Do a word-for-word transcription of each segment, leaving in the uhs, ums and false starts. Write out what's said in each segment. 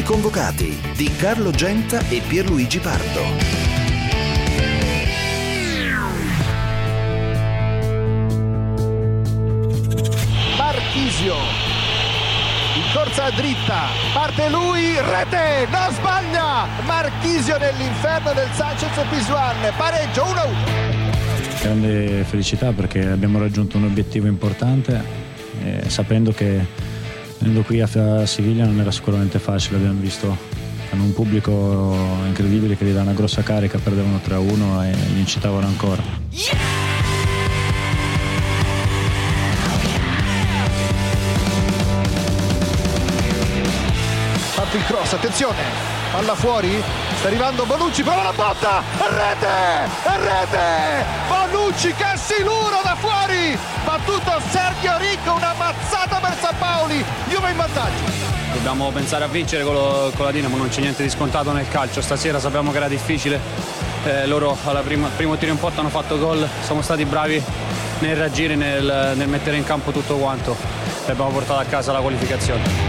convocati di Carlo Genta e Pierluigi Pardo. Marchisio in corsa dritta, parte lui, rete, non sbaglia, Marchisio nell'inferno del Sanchez Pizjuan, pareggio uno a uno. Grande felicità perché abbiamo raggiunto un obiettivo importante, eh, sapendo che venendo qui a Siviglia non era sicuramente facile. Abbiamo visto che hanno un pubblico incredibile che gli dà una grossa carica, perdevano tre a uno e li incitavano ancora. Yeah! Il cross, attenzione, palla fuori, sta arrivando Bonucci, prova la botta, rete, rete, Bonucci che siluro da fuori, battuto Sergio Rico, una mazzata per San Paoli, Juve in vantaggio. Dobbiamo pensare a vincere con, lo, con la Dinamo, non c'è niente di scontato nel calcio, stasera sappiamo che era difficile, eh, loro al primo tiro in porta hanno fatto gol, siamo stati bravi nei raggiri, nel, nel mettere in campo tutto quanto e abbiamo portato a casa la qualificazione.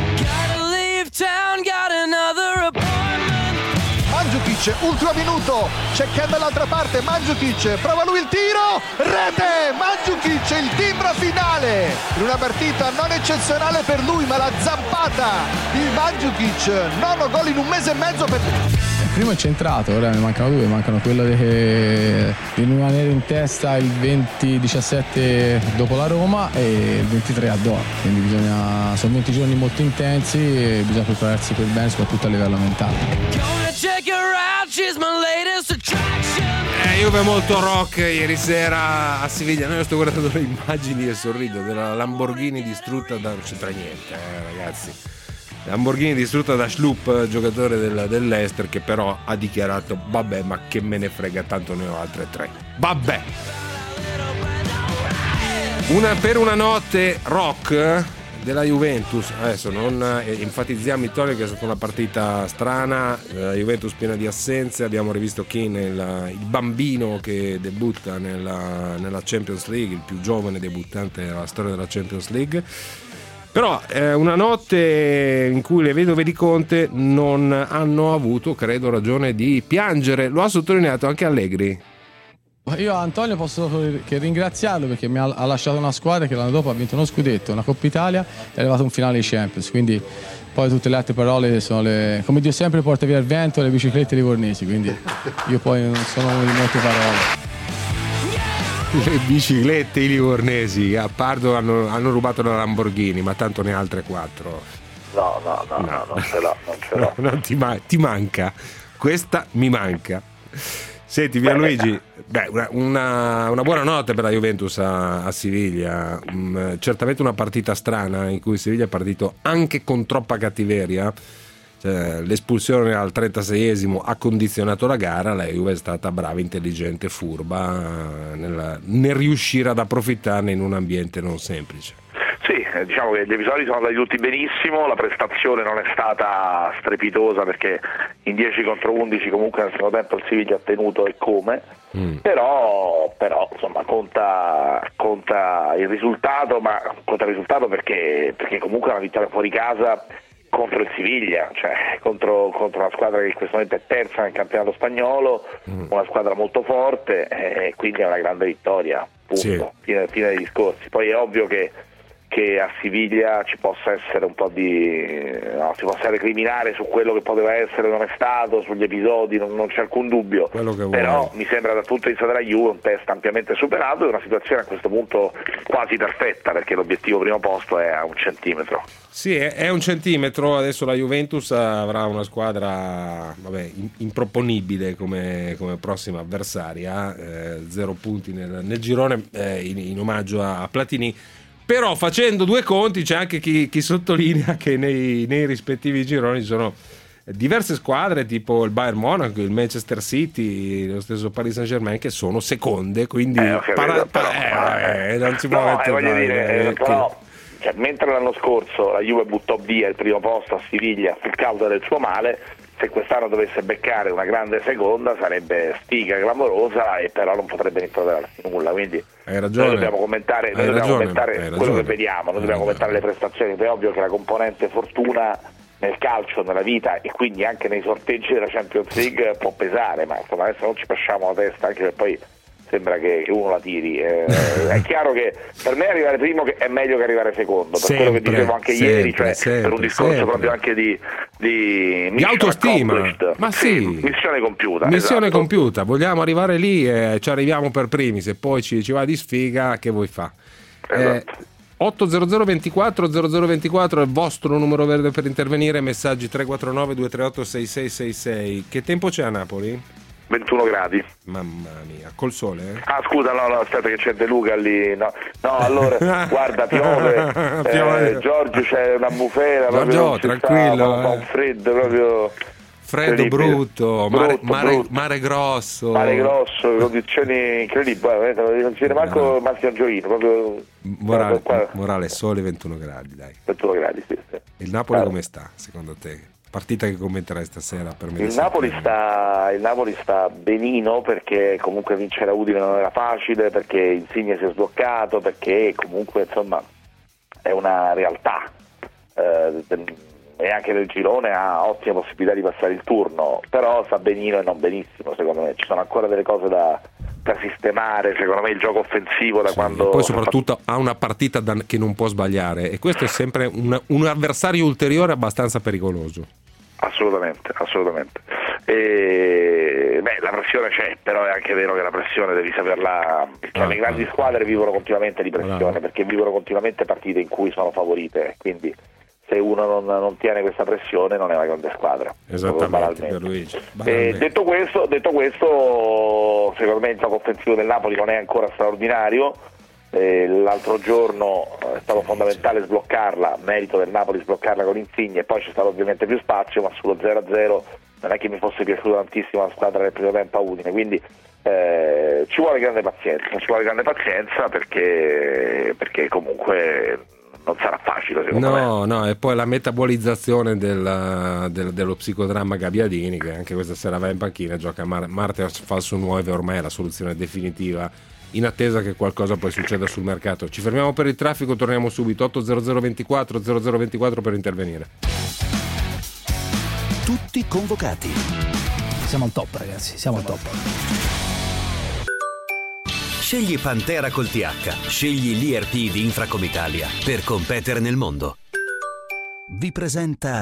Mandžukić, ultimo minuto, c'è Ken dall'altra parte, Mandžukić, prova lui il tiro, rete, Mandžukić, il timbro finale, in una partita non eccezionale per lui, ma la zampata di Mandžukić, nono gol in un mese e mezzo per lui. Il primo è centrato, ora ne mancano due, mancano quello di, di rimanere in testa il venti diciassette dopo la Roma e il ventitré a Doha, quindi bisogna, sono venti giorni molto intensi e bisogna prepararsi per bene, soprattutto a livello mentale. Eh, Juve molto rock ieri sera a Siviglia. Noi sto guardando le immagini e sorrido della Lamborghini distrutta da... non c'entra niente, eh, ragazzi. Lamborghini distrutta da Schlupp, giocatore del, dell'Ester, che però ha dichiarato vabbè, ma che me ne frega, tanto ne ho altre tre. Vabbè. Una, per una notte rock della Juventus, adesso non enfatizziamo i toni che è stata una partita strana, la Juventus piena di assenze, abbiamo rivisto Keane, il, il bambino che debutta nella, nella Champions League, il più giovane debuttante nella storia della Champions League. Però è una notte in cui le vedove di Conte non hanno avuto, credo, ragione di piangere. Lo ha sottolineato anche Allegri. Io a Antonio posso che ringraziarlo perché mi ha, ha lasciato una squadra che l'anno dopo ha vinto uno scudetto, una Coppa Italia e è arrivato a un finale di Champions. Quindi poi tutte le altre parole sono le, come Dio sempre porta via il vento, le biciclette livornesi. Quindi io poi non sono uno di molte parole. Le biciclette i livornesi a Pardo hanno, hanno rubato la Lamborghini, ma tanto ne ha altre quattro. No, no, no, no, no non ce l'ho, non ce l'ho. No, non ti, ma- ti manca, questa mi manca. Senti, Pierluigi, beh, una, una, una buona notte per la Juventus a, a Siviglia. Mm, certamente una partita strana in cui Siviglia è partito anche con troppa cattiveria. Cioè, l'espulsione al trentaseiesimo ha condizionato la gara, la Juve è stata brava, intelligente, furba nel, nel riuscire ad approfittarne in un ambiente non semplice. Sì, diciamo che gli episodi sono andati tutti benissimo, la prestazione non è stata strepitosa perché in dieci contro undici comunque nel secondo tempo il Siviglia ha tenuto e come, mm. però, però insomma conta, conta il risultato, ma conta il risultato perché, perché comunque è una vittoria fuori casa contro il Siviglia, cioè contro, contro una squadra che in questo momento è terza nel campionato spagnolo, mm. una squadra molto forte e quindi è una grande vittoria, punto, sì. fine, fine dei discorsi. Poi è ovvio che che a Siviglia ci possa essere un po' di no, si possa recriminare su quello che poteva essere, non è stato, sugli episodi, non, non c'è alcun dubbio, però mi sembra dal punto di vista della Juve un test ampiamente superato e una situazione a questo punto quasi perfetta perché l'obiettivo primo posto è a un centimetro. Sì, è, è un centimetro, adesso la Juventus avrà una squadra vabbè, improponibile come, come prossima avversaria, eh, zero punti nel, nel girone eh, in, in omaggio a, a Platini. Però facendo due conti c'è anche chi, chi sottolinea che nei, nei rispettivi gironi ci sono diverse squadre tipo il Bayern Monaco, il Manchester City, lo stesso Paris Saint-Germain che sono seconde, quindi eh, okay, para- però, eh, eh, non si può no, mettere eh, voglio male, dire, eh, però, cioè, mentre l'anno scorso la Juve buttò via il primo posto a Siviglia sul causa del suo male, se quest'anno dovesse beccare una grande seconda sarebbe sfiga clamorosa e però non potrebbe rimproverarsi nulla, quindi hai ragione. noi dobbiamo commentare, noi dobbiamo ragione, commentare quello che vediamo, noi dobbiamo commentare le prestazioni. È ovvio che la componente fortuna nel calcio, nella vita e quindi anche nei sorteggi della Champions League può pesare, ma insomma adesso non ci facciamo la testa, anche se poi sembra che, che uno la tiri. Eh, è chiaro che per me arrivare primo è meglio che arrivare secondo, per sempre, quello che dicevo anche sempre, ieri, cioè sempre, per un discorso sempre. proprio anche di, di, di autostima. Ma sì, sì, missione compiuta. Missione esatto. compiuta, vogliamo arrivare lì e ci arriviamo per primi, se poi ci, ci va di sfiga, che vuoi fa? Esatto. Eh, otto zero zero ventiquattro zero zero ventiquattro è il vostro numero verde per intervenire, messaggi tre quattro nove due tre otto sei sei sei sei. Che tempo c'è a Napoli? ventuno gradi. Mamma mia, col sole? Eh? Ah scusa, no, no, aspetta che c'è De Luca lì. No, no allora, guarda, piove. Eh, Giorgio c'è una bufera. Giorgio, tranquillo. Sta, fa un freddo proprio. Freddo brutto, mare, brutto, mare, brutto. mare grosso. Mare grosso, condizioni incredibili. Non ci viene manco no. Massimo Gioino. Proprio, morale, morale, sole ventuno gradi, dai. ventuno gradi, sì, sì. Il Napoli allora. Come sta, secondo te? Partita che commenterai stasera per me. Il Napoli, sta, il Napoli sta benino, perché comunque vincere a Udine non era facile, perché Insigne si è sbloccato, perché comunque insomma è una realtà. Eh, e anche nel girone ha ottime possibilità di passare il turno, però sta benino e non benissimo, secondo me ci sono ancora delle cose da, da sistemare, secondo me il gioco offensivo da sì, quando... E poi soprattutto ha una partita da, che non può sbagliare, e questo è sempre un, un avversario ulteriore abbastanza pericoloso. Assolutamente, assolutamente. E, beh, la pressione c'è, però è anche vero che la pressione devi saperla, perché ah, le grandi ah, squadre vivono continuamente di pressione, bravo. Perché vivono continuamente partite in cui sono favorite, quindi se uno non, non tiene questa pressione non è una grande squadra. Esattamente, per Luigi. E detto questo, detto questo, secondo me il gioco offensivo del Napoli non è ancora straordinario. Eh, l'altro giorno è stato fondamentale sbloccarla, merito del Napoli sbloccarla con Insigne, e poi c'è stato ovviamente più spazio, ma sullo zero a zero non è che mi fosse piaciuta tantissimo la squadra del primo tempo a Udine, quindi eh, ci vuole grande pazienza, ci vuole grande pazienza perché, perché comunque non sarà facile secondo no, me. No, no, e poi la metabolizzazione del, del, dello psicodramma Gabbiadini, che anche questa sera va in panchina, gioca Mar- Marte falso nuove, ormai è la soluzione definitiva, in attesa che qualcosa poi succeda sul mercato. Ci fermiamo per il traffico, torniamo subito. Otto zero zero ventiquattro zero zero ventiquattro per intervenire. Tutti convocati. Siamo al top, ragazzi, siamo al top. Scegli Pantera col T H, scegli l'I R P di Infracom Italia per competere nel mondo. Vi presenta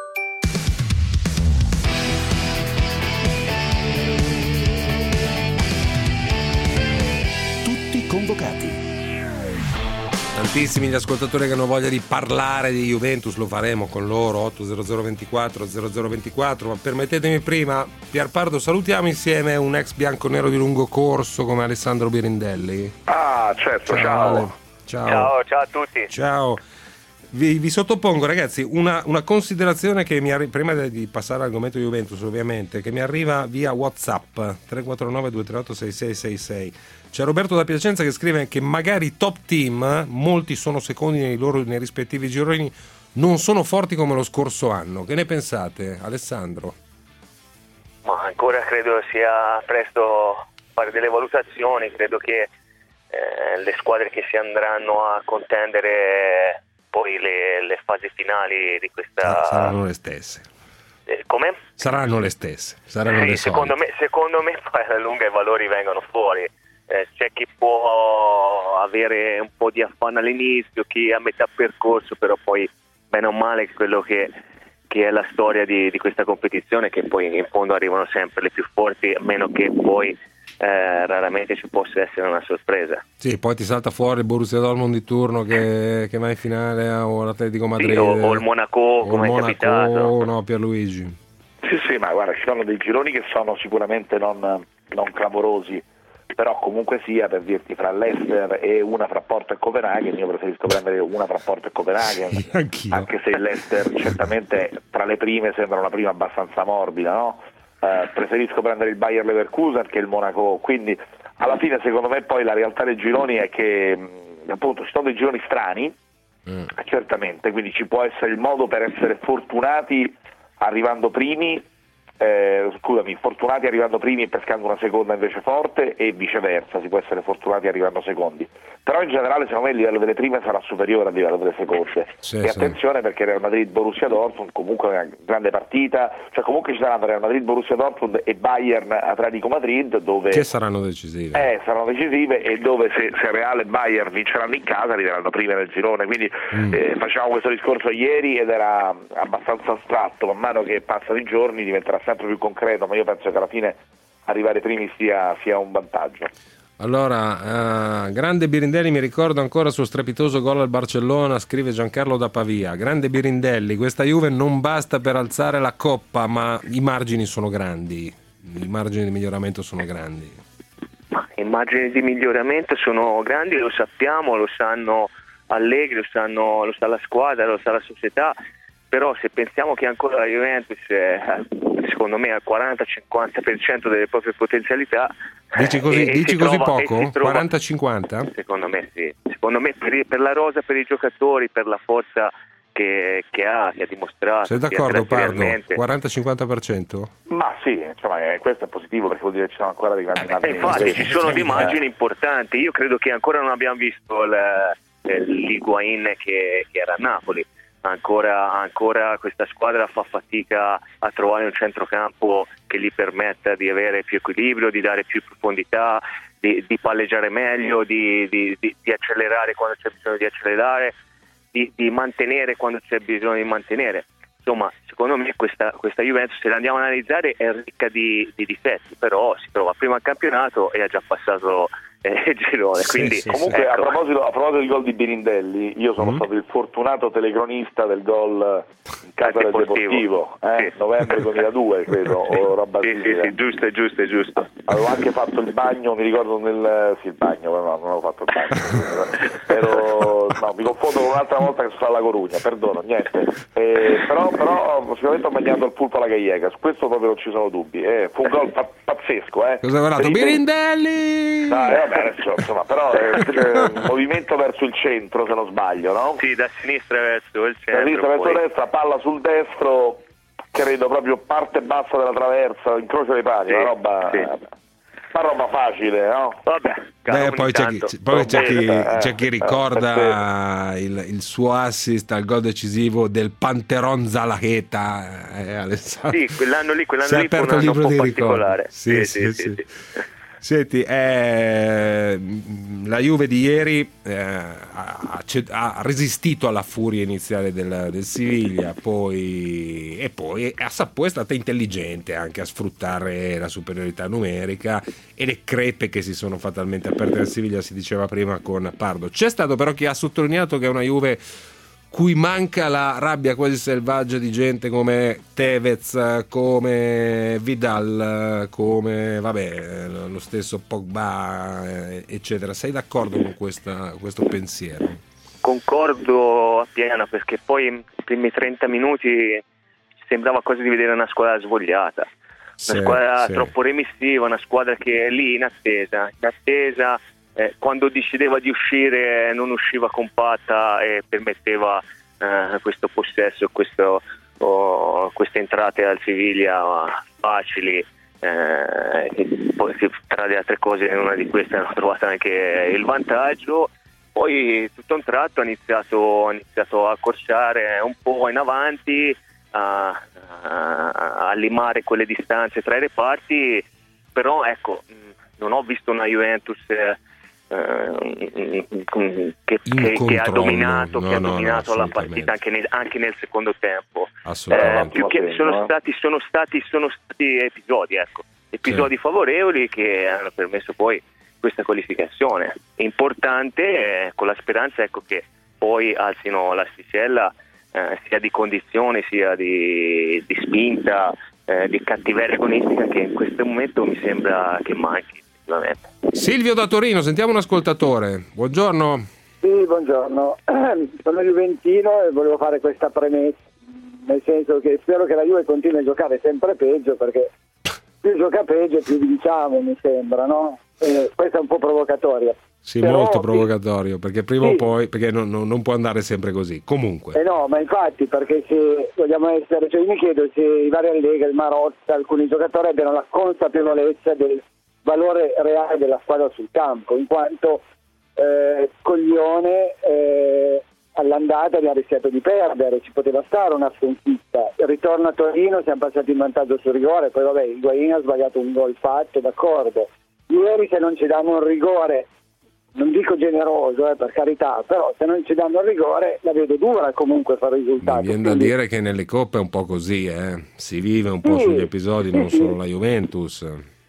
Tutti convocati. Tantissimi gli ascoltatori che hanno voglia di parlare di Juventus, lo faremo con loro. Otto zero zero ventiquattro zero zero ventiquattro, ma permettetemi prima, Pierpardo, salutiamo insieme un ex bianconero di lungo corso come Alessandro Birindelli. Ah certo, ciao ciao ciao, ciao, ciao a tutti. Ciao. Vi, vi sottopongo, ragazzi, una, una considerazione che mi arri- prima di passare all'argomento Juventus, ovviamente, che mi arriva via WhatsApp tre quattro nove due tre otto sei sei sei sei. C'è Roberto da Piacenza che scrive che magari top team, molti sono secondi nei loro nei rispettivi gironi, non sono forti come lo scorso anno. Che ne pensate, Alessandro? Ma ancora credo sia presto fare delle valutazioni, credo che eh, le squadre che si andranno a contendere poi le, le fasi finali di questa... Saranno le stesse. Eh, come? Saranno le stesse. Saranno sì, le secondo me, secondo me poi alla lunga i valori vengono fuori. Eh, c'è chi può avere un po' di affanno all'inizio, chi a metà percorso, però poi bene o male quello che, che è la storia di, di questa competizione, che poi in fondo arrivano sempre le più forti, a meno che poi eh, raramente ci possa essere una sorpresa. Sì, poi ti salta fuori il Borussia Dortmund di turno che, che va in finale, o l'Atletico Madrid, sì, o, o il Monaco, come è capitato. No, Pierluigi. Sì, sì, ma guarda, ci sono dei gironi che sono sicuramente non, non clamorosi, però comunque sia, per dirti, fra l'Leicester e una fra Porto e Copenaghen, io preferisco prendere una fra Porto e Copenaghen, sì, anche se il Leicester certamente tra le prime sembra una prima abbastanza morbida, no? Uh, preferisco prendere il Bayer Leverkusen che il Monaco, quindi alla fine secondo me poi la realtà dei gironi è che mh, appunto ci sono dei gironi strani, mm. certamente, quindi ci può essere il modo per essere fortunati arrivando primi, eh, scusami, fortunati arrivando primi e pescando una seconda invece forte, e viceversa, si può essere fortunati arrivando secondi. Però in generale secondo me il livello delle prime sarà superiore al livello delle seconde. Sì, e sì. Attenzione, perché Real Madrid Borussia Dortmund comunque è una grande partita, cioè comunque ci saranno Real Madrid Borussia Dortmund e Bayern Atletico Madrid, dove che saranno decisive. Eh, saranno decisive e dove se, se Real e Bayern vinceranno in casa arriveranno prime nel girone, quindi mm. eh, facevamo questo discorso ieri ed era abbastanza astratto, man mano che passano i giorni diventerà sempre più concreto, ma io penso che alla fine arrivare primi sia, sia un vantaggio. Allora, uh, grande Birindelli, mi ricordo ancora il suo strepitoso gol al Barcellona, scrive Giancarlo da Pavia. Grande Birindelli, questa Juve non basta per alzare la coppa, ma i margini sono grandi, i margini di miglioramento sono grandi. I margini di miglioramento sono grandi, lo sappiamo, lo sanno Allegri, lo sanno, lo sa la squadra, lo sa la società, però se pensiamo che ancora la Juventus è, secondo me, al quaranta cinquanta per cento delle proprie potenzialità. Dici così, e, dici e così trova, poco? quaranta cinquanta? Secondo me sì, secondo me per, per la rosa, per i giocatori, per la forza che, che ha, che ha dimostrato. Sei d'accordo, Pardo? quaranta cinquanta per cento? Ma sì, insomma, eh, questo è positivo perché vuol dire che ci sono ancora dei grandi margini. Eh, infatti ci sono dei margini importanti, io credo che ancora non abbiamo visto l'Higuaín che, che era a Napoli. Ancora, ancora questa squadra fa fatica a trovare un centrocampo che gli permetta di avere più equilibrio, di dare più profondità, di, di palleggiare meglio, di, di, di, di accelerare quando c'è bisogno di accelerare, di, di mantenere quando c'è bisogno di mantenere. Insomma, secondo me questa, questa Juventus, se la andiamo a analizzare, è ricca di, di difetti, però si trova prima al campionato e ha già passato eh, il girone. Quindi, sì, sì, comunque ecco. a, proposito, a proposito del gol di Birindelli, io sono mm. stato il fortunato telecronista del gol in casa del Deportivo, eh? sì. novembre duemiladue credo, o roba sì, sì, sì, giusto, è giusto, è giusto. Avevo anche fatto il bagno, mi ricordo nel sì il bagno, però no, non avevo fatto il bagno. Ero, no, mi confondo con un'altra volta che sono stato alla Corugna, perdono, niente. Eh, però, però sicuramente ho mangiato il pulpo alla Gallega, su questo proprio non ci sono dubbi. Eh, fu un gol pa- pazzesco, eh. Cosa hai guardato? Birindelli! Ah, eh, vabbè, adesso, insomma, però è un movimento verso il centro, se non sbaglio, no? Sì, da sinistra verso il centro. Da sinistra verso poi... destra, palla sul destro, credo proprio parte bassa della traversa, incrocio dei pali, sì, una roba... Sì. Una roba facile, no? Vabbè, Beh, poi c'è chi, poi c'è chi, c'è chi ricorda il, il suo assist al gol decisivo del Panteron Zalaheta, eh, Alessandro. Sì, quell'anno lì, quell'anno lì fu un anno un po' particolare. Sì, sì, sì, sì, sì. Senti, eh, la Juve di ieri eh, ha, ha resistito alla furia iniziale del, del Siviglia, poi, e poi, poi è stata intelligente anche a sfruttare la superiorità numerica e le crepe che si sono fatalmente aperte nel Siviglia, si diceva prima con Pardo. C'è stato però chi ha sottolineato che è una Juve cui manca la rabbia quasi selvaggia di gente come Tevez, come Vidal, come vabbè lo stesso Pogba, eccetera. Sei d'accordo con questa, questo pensiero? Concordo appieno, perché poi nei primi trenta minuti sembrava quasi di vedere una squadra svogliata, una sì, squadra sì. troppo remissiva, una squadra che è lì in attesa, in attesa. Eh, quando decideva di uscire non usciva compatta e permetteva eh, questo possesso, questo, oh, queste entrate al Siviglia facili. Eh, e poi, tra le altre cose, in una di queste hanno trovato anche il vantaggio. Poi tutto un tratto ha iniziato, ha iniziato a accorciare un po' in avanti, a, a, a limare quelle distanze tra i reparti, però ecco, non ho visto una Juventus eh, che, che, che ha dominato, no, che ha no, dominato no, la partita anche nel, anche nel secondo tempo. Eh, più che sono stati, sono stati, sono stati episodi, ecco, episodi sì. favorevoli che hanno permesso poi questa qualificazione. È importante, eh, con la speranza ecco che poi alzino l'asticella eh, sia di condizione sia di, di spinta, eh, di cattiveria agonistica, che in questo momento mi sembra che manchi. Silvio da Torino, sentiamo un ascoltatore. Buongiorno. Sì, buongiorno. Sono juventino e volevo fare questa premessa, nel senso che spero che la Juve continui a giocare sempre peggio, perché più gioca peggio più vinciamo, mi sembra, no? Eh, questa è un po' provocatoria. Sì, Però, molto provocatorio, perché prima sì. o poi, perché non, non, non può andare sempre così. Comunque. Eh no, ma infatti, perché se vogliamo essere, cioè io mi chiedo se i vari Allegri, il Marotta, alcuni giocatori abbiano la consapevolezza del valore reale della squadra sul campo, in quanto eh, Coglione eh, all'andata mi ha rischiato di perdere, ci poteva stare una sconfitta. Il ritorno a Torino siamo passati in vantaggio sul rigore, poi vabbè, Higuaín ha sbagliato un gol fatto, d'accordo. Ieri se non ci danno un rigore, non dico generoso, eh, per carità, però se non ci danno il rigore la vedo dura comunque fare il risultato. Mi viene da Quindi... dire che nelle coppe è un po' così, eh? Si vive un po' sì, sugli episodi, sì, non sì. solo la Juventus.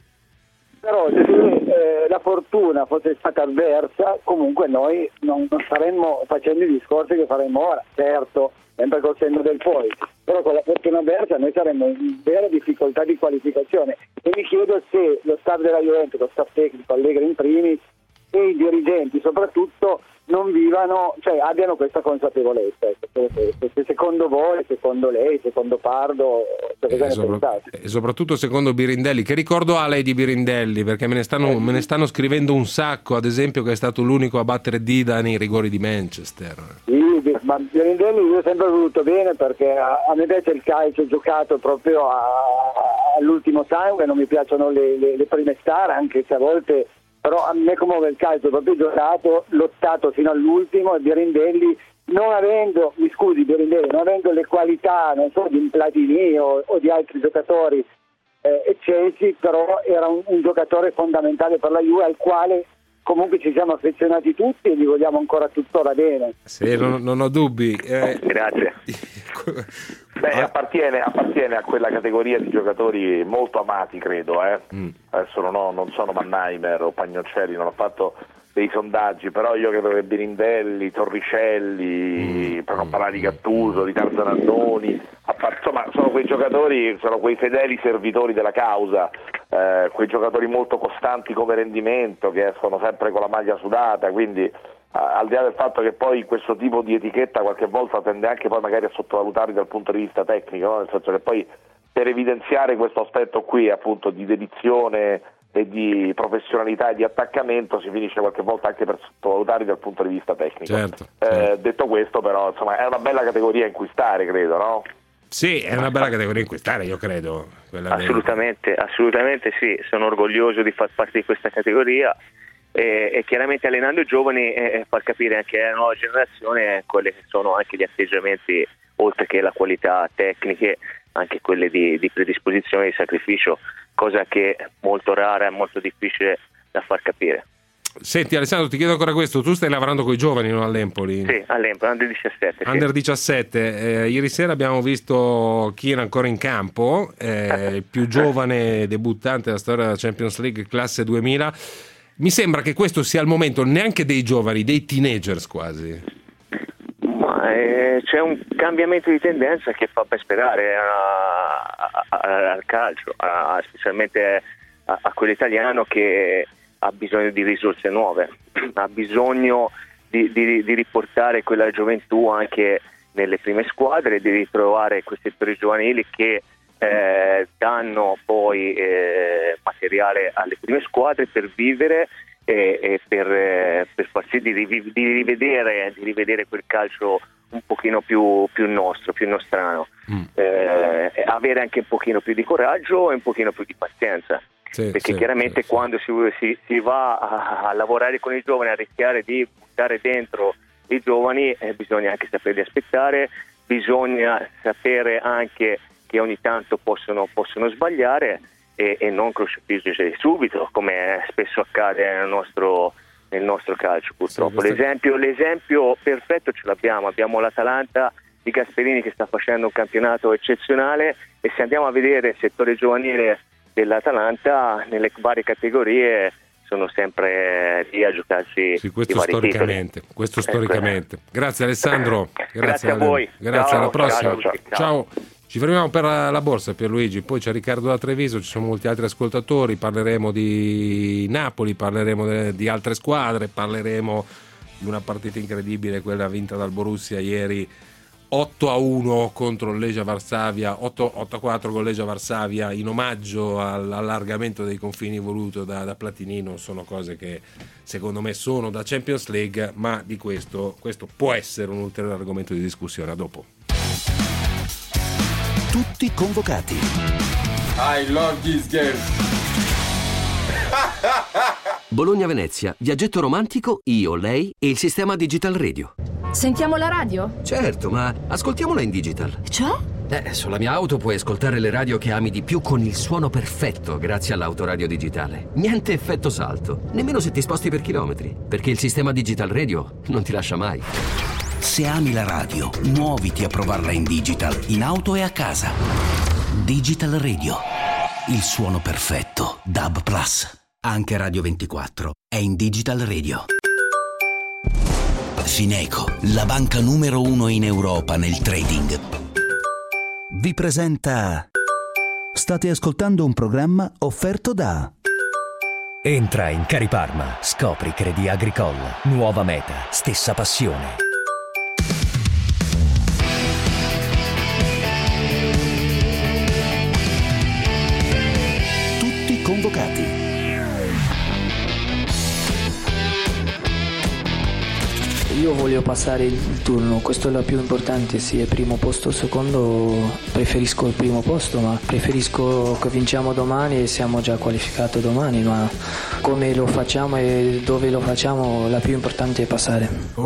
Però se eh, la fortuna fosse stata avversa, comunque noi non, non staremmo facendo i discorsi che faremmo ora, certo, sempre col senno del poi, però con la fortuna avversa noi saremmo in vera difficoltà di qualificazione e mi chiedo se lo staff della Juventus, lo staff tecnico, Allegri in primis, e i dirigenti soprattutto non vivano, cioè abbiano questa consapevolezza. Se secondo voi, secondo lei, secondo Pardo, cosa ne sopra- pensate? e soprattutto secondo Birindelli, che ricordo ha lei di Birindelli? Perché me ne stanno, me ne stanno scrivendo un sacco, ad esempio che è stato l'unico a battere Dida nei rigori di Manchester. Sì, ma Birindelli io ho sempre voluto bene perché a, a me piace il calcio giocato proprio a, all'ultimo sangue, non mi piacciono le, le, le prime star, anche se a volte, però a me commuove il calcio proprio giocato, lottato fino all'ultimo, e Birindelli non avendo, mi scusi Birindelli, non avendo le qualità, non so, di un Platini o, o di altri giocatori eh, eccesi, però era un, un giocatore fondamentale per la Juve al quale comunque ci siamo affezionati tutti e gli vogliamo ancora tuttora bene. Sì, non, non ho dubbi. Eh, Grazie. Beh, appartiene, appartiene a quella categoria di giocatori molto amati, credo. Eh. Mm. Adesso non, ho, non sono Mannheimer o Pagnoncelli, non ho fatto dei sondaggi, però io credo che Birindelli, Torricelli, mm. per non parlare di Gattuso, di Tarzanannoni, insomma sono quei giocatori, sono quei fedeli servitori della causa, eh, quei giocatori molto costanti come rendimento, che escono sempre con la maglia sudata, quindi al di là del fatto che poi questo tipo di etichetta qualche volta tende anche poi magari a sottovalutarli dal punto di vista tecnico, no? Nel senso che poi per evidenziare questo aspetto qui appunto di dedizione e di professionalità e di attaccamento si finisce qualche volta anche per sottovalutarli dal punto di vista tecnico. Certo, eh, certo. Detto questo però insomma è una bella categoria in cui stare, credo, no? Sì, è una bella categoria in cui stare, io credo. Quella assolutamente, del... assolutamente sì, sono orgoglioso di far parte di questa categoria. E, e chiaramente allenando i giovani e eh, far capire anche alla nuova generazione quelli che sono anche gli atteggiamenti, oltre che la qualità tecniche, anche quelle di, di predisposizione, di sacrificio, cosa che è molto rara e molto difficile da far capire. Senti Alessandro, ti chiedo ancora questo, tu stai lavorando con i giovani, no, all'Empoli? Sì, all'Empoli, Under diciassette. Under sì. diciassette, eh, ieri sera abbiamo visto chi era ancora in campo, eh, il più giovane debuttante della storia della Champions League, classe duemila. Mi sembra che questo sia al momento neanche dei giovani, dei teenagers quasi. Ma eh, c'è un cambiamento di tendenza che fa ben sperare a, a, a, al calcio, a, specialmente a, a quello italiano che ha bisogno di risorse nuove, ha bisogno di, di, di riportare quella gioventù anche nelle prime squadre, di ritrovare questi attori giovanili che Eh, danno poi eh, materiale alle prime squadre per vivere e, e per, eh, per far sì di, riv- di rivedere di rivedere quel calcio un pochino più, più nostro, più nostrano, mm. eh, avere anche un pochino più di coraggio e un pochino più di pazienza, sì, perché sì, chiaramente sì, quando sì. Si, si, si va a, a lavorare con i giovani, a rischiare di buttare dentro i giovani, eh, bisogna anche saperli aspettare, bisogna sapere anche che ogni tanto possono, possono sbagliare e, e non crocifiggersi subito, come spesso accade nel nostro, nel nostro calcio purtroppo. Sì, l'esempio, l'esempio perfetto ce l'abbiamo, abbiamo l'Atalanta di Gasperini che sta facendo un campionato eccezionale e se andiamo a vedere il settore giovanile dell'Atalanta nelle varie categorie sono sempre lì a giocarsi sì, questo i vari storicamente, titoli. Questo storicamente. Grazie Alessandro. Grazie, Grazie a voi. Grazie, ciao, alla prossima. Ciao. ciao. ciao. Ci fermiamo per la borsa, Pierluigi, poi c'è Riccardo da Treviso, ci sono molti altri ascoltatori, parleremo di Napoli, parleremo di altre squadre, parleremo di una partita incredibile, quella vinta dal Borussia ieri otto a uno contro il Legia Varsavia, otto a quattro con Legia Varsavia in omaggio all'allargamento dei confini voluto da, da Platini. Non sono cose che secondo me sono da Champions League, ma di questo, questo può essere un ulteriore argomento di discussione. A dopo. Tutti convocati. I love this game. Bologna-Venezia, viaggetto romantico, io, lei e il sistema Digital Radio. Sentiamo la radio? Certo, ma ascoltiamola in digital. Cioè? Eh, sulla mia auto puoi ascoltare le radio che ami di più con il suono perfetto grazie all'autoradio digitale. Niente effetto salto, nemmeno se ti sposti per chilometri, perché il sistema Digital Radio non ti lascia mai. Se ami la radio, muoviti a provarla in digital, in auto e a casa. Digital Radio, il suono perfetto. D A B Plus. Anche Radio ventiquattro è in Digital Radio. Fineco, la banca numero uno in Europa nel trading, vi presenta. State ascoltando un programma offerto da. Entra in Cariparma, scopri Crédit Agricole, nuova meta, stessa passione. Tutti convocati. Io voglio passare il turno, questo è la più importante, sia il primo posto o il secondo, preferisco il primo posto, ma preferisco che vinciamo domani e siamo già qualificati domani, ma come lo facciamo e dove lo facciamo, la più importante è passare.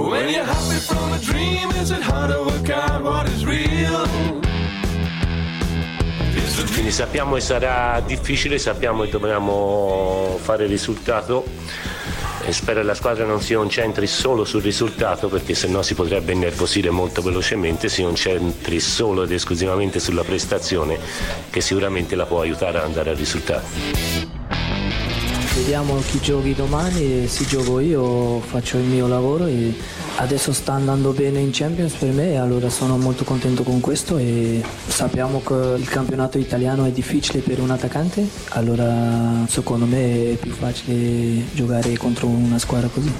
Quindi sappiamo che sarà difficile, sappiamo che dobbiamo fare il risultato. E spero che la squadra non si concentri solo sul risultato, perché sennò si potrebbe innervosire molto velocemente, si concentri solo ed esclusivamente sulla prestazione, che sicuramente la può aiutare ad andare al risultato. Vediamo chi giochi domani, e se gioco io faccio il mio lavoro e adesso sta andando bene in Champions per me, allora sono molto contento con questo e sappiamo che il campionato italiano è difficile per un attaccante, allora secondo me è più facile giocare contro una squadra così.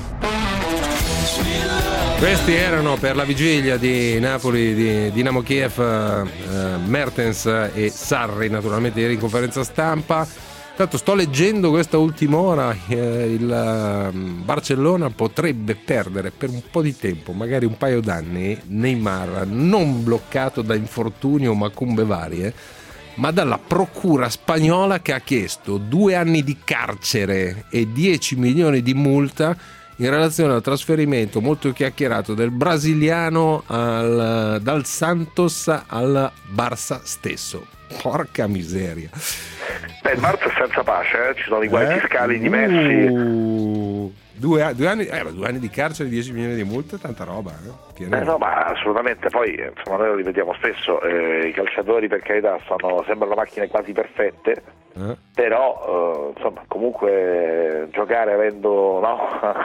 Questi erano per la vigilia di Napoli, di Dinamo Kiev, eh, Mertens e Sarri, naturalmente ieri in conferenza stampa. Tanto sto leggendo questa ultima ora, eh, il uh, Barcellona potrebbe perdere per un po' di tempo, magari un paio d'anni, Neymar, non bloccato da infortunio o macumbe varie, ma dalla procura spagnola che ha chiesto due anni di carcere e dieci milioni di multa in relazione al trasferimento molto chiacchierato del brasiliano al, dal Santos al Barça stesso. Porca miseria. Beh, il Barça è senza pace, eh? Ci sono i guai eh? fiscali di Messi. Uh, due, due, anni, eh, due anni di carcere, dieci milioni di multe, tanta roba. Eh? Eh, no, ma assolutamente. Poi insomma, noi lo ripetiamo spesso, eh, i calciatori per carità sono, sembrano macchine quasi perfette, eh? però eh, insomma, comunque giocare avendo no,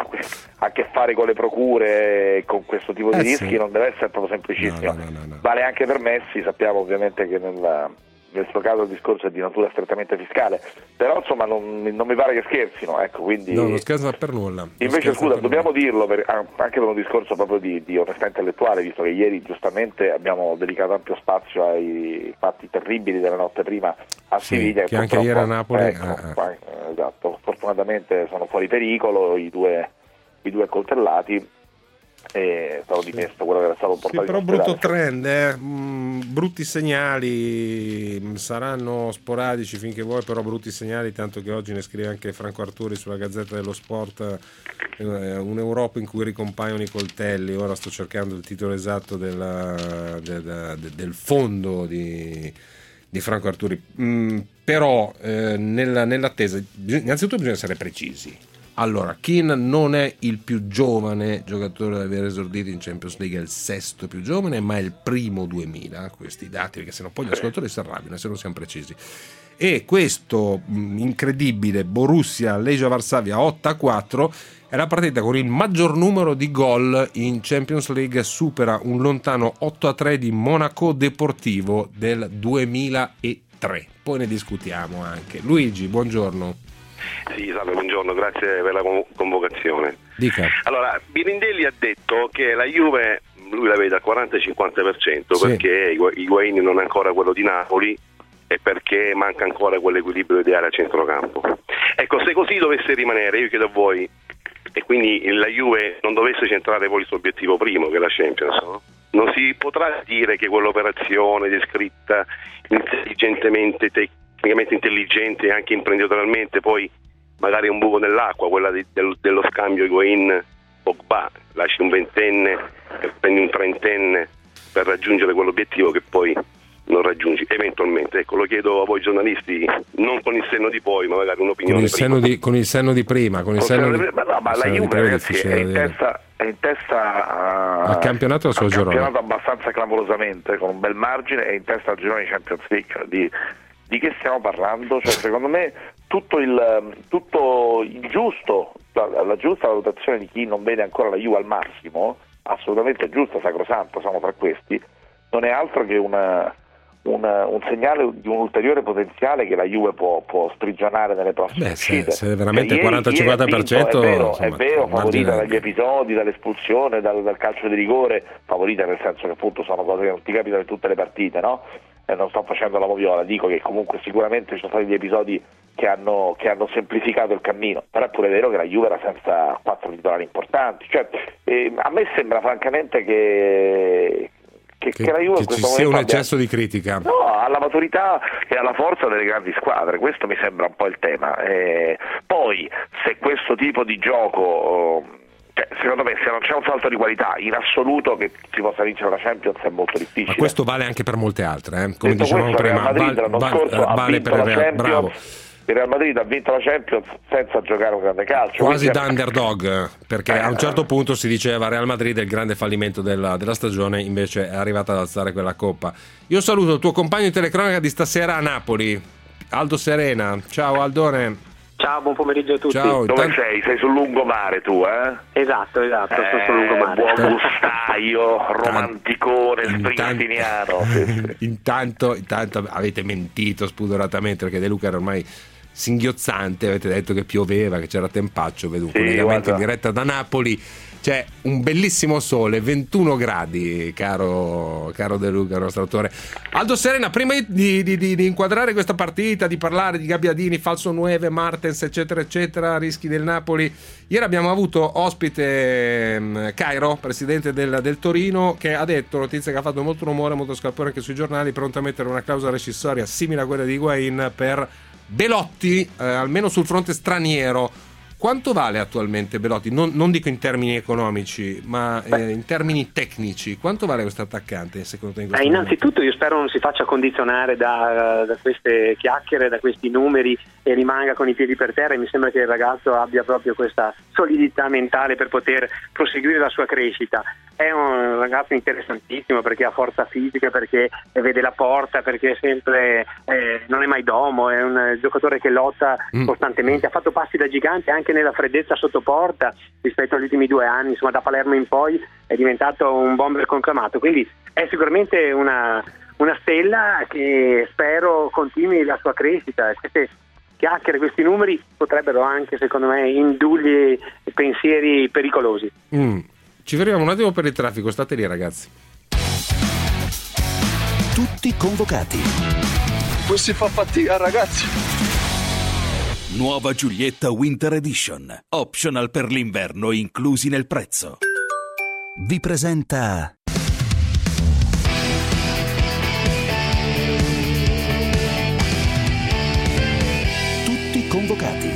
a che fare con le procure e con questo tipo di eh, rischi sì. non deve essere proprio semplicissimo. No, no, no, no, no. Vale anche per Messi, sappiamo ovviamente che nella nel suo caso il discorso è di natura strettamente fiscale, però insomma non, non mi pare che scherzino, ecco, quindi no, non scherza per nulla. Invece scusa, dobbiamo nulla. dirlo per, anche per un discorso proprio di, di onestà intellettuale, visto che ieri giustamente abbiamo dedicato ampio spazio ai fatti terribili della notte prima a sì, Siviglia, che anche ieri a Napoli ecco, eh, eh. esatto, fortunatamente sono fuori pericolo i due, i due accoltellati. È stato dimesso quello che era stato portato sì, però in brutto trend, eh? mm, brutti segnali saranno sporadici finché vuoi, però brutti segnali, tanto che oggi ne scrive anche Franco Arturi sulla Gazzetta dello Sport, eh, un'Europa in cui ricompaiono i coltelli. Ora sto cercando il titolo esatto della, de, de, de, del fondo di, di Franco Arturi, mm, però eh, nella, nell'attesa innanzitutto bisogna essere precisi. Allora, Keane non è il più giovane giocatore ad aver esordito in Champions League, è il sesto più giovane, ma è il primo duemila, questi dati, perché sennò poi gli ascoltatori si arrabbiano se non siamo precisi. E questo mh, incredibile Borussia Legia Varsavia otto a quattro è la partita con il maggior numero di gol in Champions League, supera un lontano otto a tre di Monaco Deportivo del duemilatré. Poi ne discutiamo anche. Luigi, buongiorno. Sì, salve, buongiorno, grazie per la convocazione. Dica. Allora, Birindelli ha detto che la Juve lui la vede al quaranta cinquanta per cento, Sì. perché Higuaín non è ancora quello di Napoli e perché manca ancora quell'equilibrio ideale a centrocampo. Ecco, se così dovesse rimanere, io chiedo a voi, e quindi la Juve non dovesse centrare poi il suo obiettivo primo, che è la Champions, no? Non si potrà dire che quell'operazione descritta intelligentemente, tecnicamente intelligente e anche imprenditorialmente, poi magari è un buco nell'acqua, quella di, del, dello scambio Higuaín-Pogba, lasci un ventenne e prendi un trentenne per raggiungere quell'obiettivo che poi non raggiungi eventualmente. Ecco, lo chiedo a voi giornalisti, non con il senno di poi, ma magari un'opinione Con il prima. senno di, con il senno di prima, con il Con senno il di, senno di prima, no, ma il la senno di Juve, prima è ragazzi, difficile è da in dire. testa, è in testa uh, al campionato al suo al girone. campionato abbastanza clamorosamente, con un bel margine, e in testa al girone di Champions League. Di, di che stiamo parlando? Cioè, secondo me tutto il, tutto il giusto, la, la giusta valutazione di chi non vede ancora la Juve al massimo, assolutamente giusta, sacrosanta, siamo tra questi, non è altro che una Un, un segnale di un ulteriore potenziale che la Juve può, può sprigionare nelle prossime Beh, uscite. se, se veramente Cioè, quaranta cinquanta per cento è vero, insomma, è vero favorita margine- dagli episodi, dall'espulsione, dal, dal calcio di rigore, favorita nel senso che appunto sono cose che non ti capitano in tutte le partite, no? E non sto facendo la moviola, dico che comunque sicuramente ci sono stati degli episodi che hanno, che hanno semplificato il cammino, però è pure vero che la Juve era senza quattro titolari importanti, cioè, eh, a me sembra francamente che Che, che, che la Juve che in ci questo sia un momento eccesso abbia... di critica. No, alla maturità e alla forza delle grandi squadre, questo mi sembra un po' il tema. Eh, poi, se questo tipo di gioco, cioè, secondo me, se non c'è un salto di qualità in assoluto che si possa vincere la Champions è molto difficile. Ma questo vale anche per molte altre, eh? Come Detto dicevamo questo, prima, Real Madrid val- l'anno val- scorso ha vale vinto per il la Real, Champions. bravo. Il Real Madrid ha vinto la Champions senza giocare un grande calcio. Quasi Quindi- da underdog, perché Eh, a un certo punto si diceva Real Madrid è il grande fallimento della, della stagione, invece è arrivata ad alzare quella coppa. Io saluto il tuo compagno di telecronaca di stasera a Napoli, Aldo Serena. Ciao Aldone. Ciao, buon pomeriggio a tutti. Ciao, Dove intanto- sei? Sei sul lungomare tu, eh? Esatto, esatto, sto sul Eh, lungomare. buon gustaio, romanticone, Intanto- springstiniano. Sì, sì. intanto, intanto avete mentito spudoratamente, perché De Luca era ormai singhiozzante, avete detto che pioveva, che c'era tempaccio, vedo un Sì, collegamento guarda. in diretta da Napoli, c'è un bellissimo sole, ventuno gradi, caro, caro De Luca, il nostro autore. Aldo Serena, prima di, di, di, di inquadrare questa partita, di parlare di Gabbiadini, falso nueve, Martens, eccetera eccetera, rischi del Napoli, ieri abbiamo avuto ospite mh, Cairo, presidente del, del Torino, che ha detto, notizia che ha fatto molto rumore, molto scalpore anche sui giornali, pronto a mettere una clausola rescissoria simile a quella di Higuaín per Belotti, eh, almeno sul fronte straniero. Quanto vale attualmente Belotti? Non, non dico in termini economici, ma eh, in termini tecnici. Quanto vale questo attaccante secondo te in Eh, questo momento? innanzitutto io spero non si faccia condizionare da, da queste chiacchiere, da questi numeri, e rimanga con i piedi per terra, e mi sembra che il ragazzo abbia proprio questa solidità mentale per poter proseguire la sua crescita. È un ragazzo interessantissimo perché ha forza fisica, perché vede la porta, perché è sempre eh, non è mai domo, è un giocatore che lotta Mm. costantemente, ha fatto passi da gigante anche nella freddezza sotto porta rispetto agli ultimi due anni, insomma da Palermo in poi è diventato un bomber conclamato, quindi è sicuramente una, una stella che spero continui la sua crescita. Queste chiacchiere, questi numeri potrebbero anche secondo me indurgli pensieri pericolosi. Mm. Ci fermiamo un attimo per il traffico, state lì ragazzi. Tutti convocati. Non si fa fatica, ragazzi. Nuova Giulietta Winter Edition. Optional per l'inverno inclusi nel prezzo. Vi presenta Tutti convocati.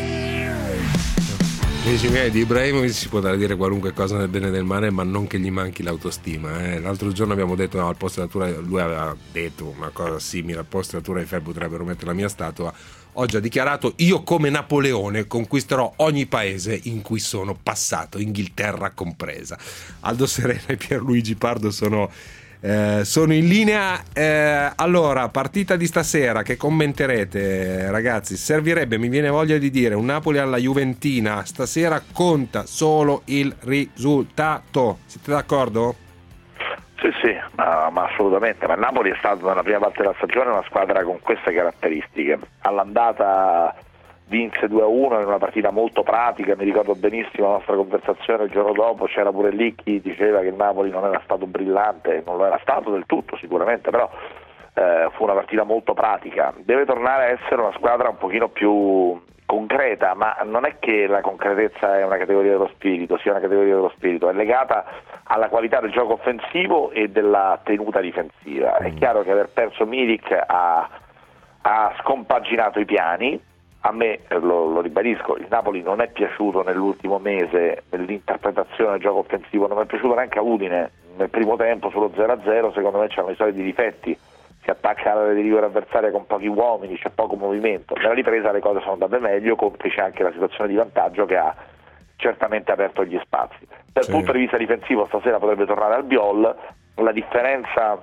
Dici che di Ibrahimovic si può dire qualunque cosa nel bene e del male, ma non che gli manchi l'autostima. Eh. L'altro giorno abbiamo detto no, al posto della tua, lui aveva detto una cosa simile, al posto della tua Eiffel potrebbero mettere la mia statua. Oggi ha dichiarato: io come Napoleone conquisterò ogni paese in cui sono passato, Inghilterra compresa. Aldo Serena e Pierluigi Pardo sono Eh, sono in linea. Eh, allora, partita di stasera che commenterete, ragazzi? Servirebbe, mi viene voglia di dire, un Napoli alla Juventina. Stasera conta solo il risultato. Siete d'accordo? Sì, sì, ma, ma assolutamente. Ma il Napoli è stato nella prima parte della stagione una squadra con queste caratteristiche. All'andata vinse due a uno in una partita molto pratica. Mi ricordo benissimo la nostra conversazione il giorno dopo, c'era pure lì chi diceva che il Napoli non era stato brillante, non lo era stato del tutto sicuramente, però eh, fu una partita molto pratica. Deve tornare a essere una squadra un pochino più concreta, ma non è che la concretezza è una categoria dello spirito, sia una categoria dello spirito, è legata alla qualità del gioco offensivo e della tenuta difensiva. È chiaro che aver perso Milik ha, ha scompaginato i piani. A me, lo, lo ribadisco, il Napoli non è piaciuto nell'ultimo mese nell'interpretazione del gioco offensivo, non è piaciuto neanche a Udine nel primo tempo, solo zero a zero, secondo me c'erano i soliti difetti, si attacca alla deriva avversaria con pochi uomini, c'è poco movimento. Nella ripresa le cose sono andate meglio, complice anche la situazione di vantaggio che ha certamente aperto gli spazi. Dal sì. punto di vista difensivo stasera potrebbe tornare Albiol, la differenza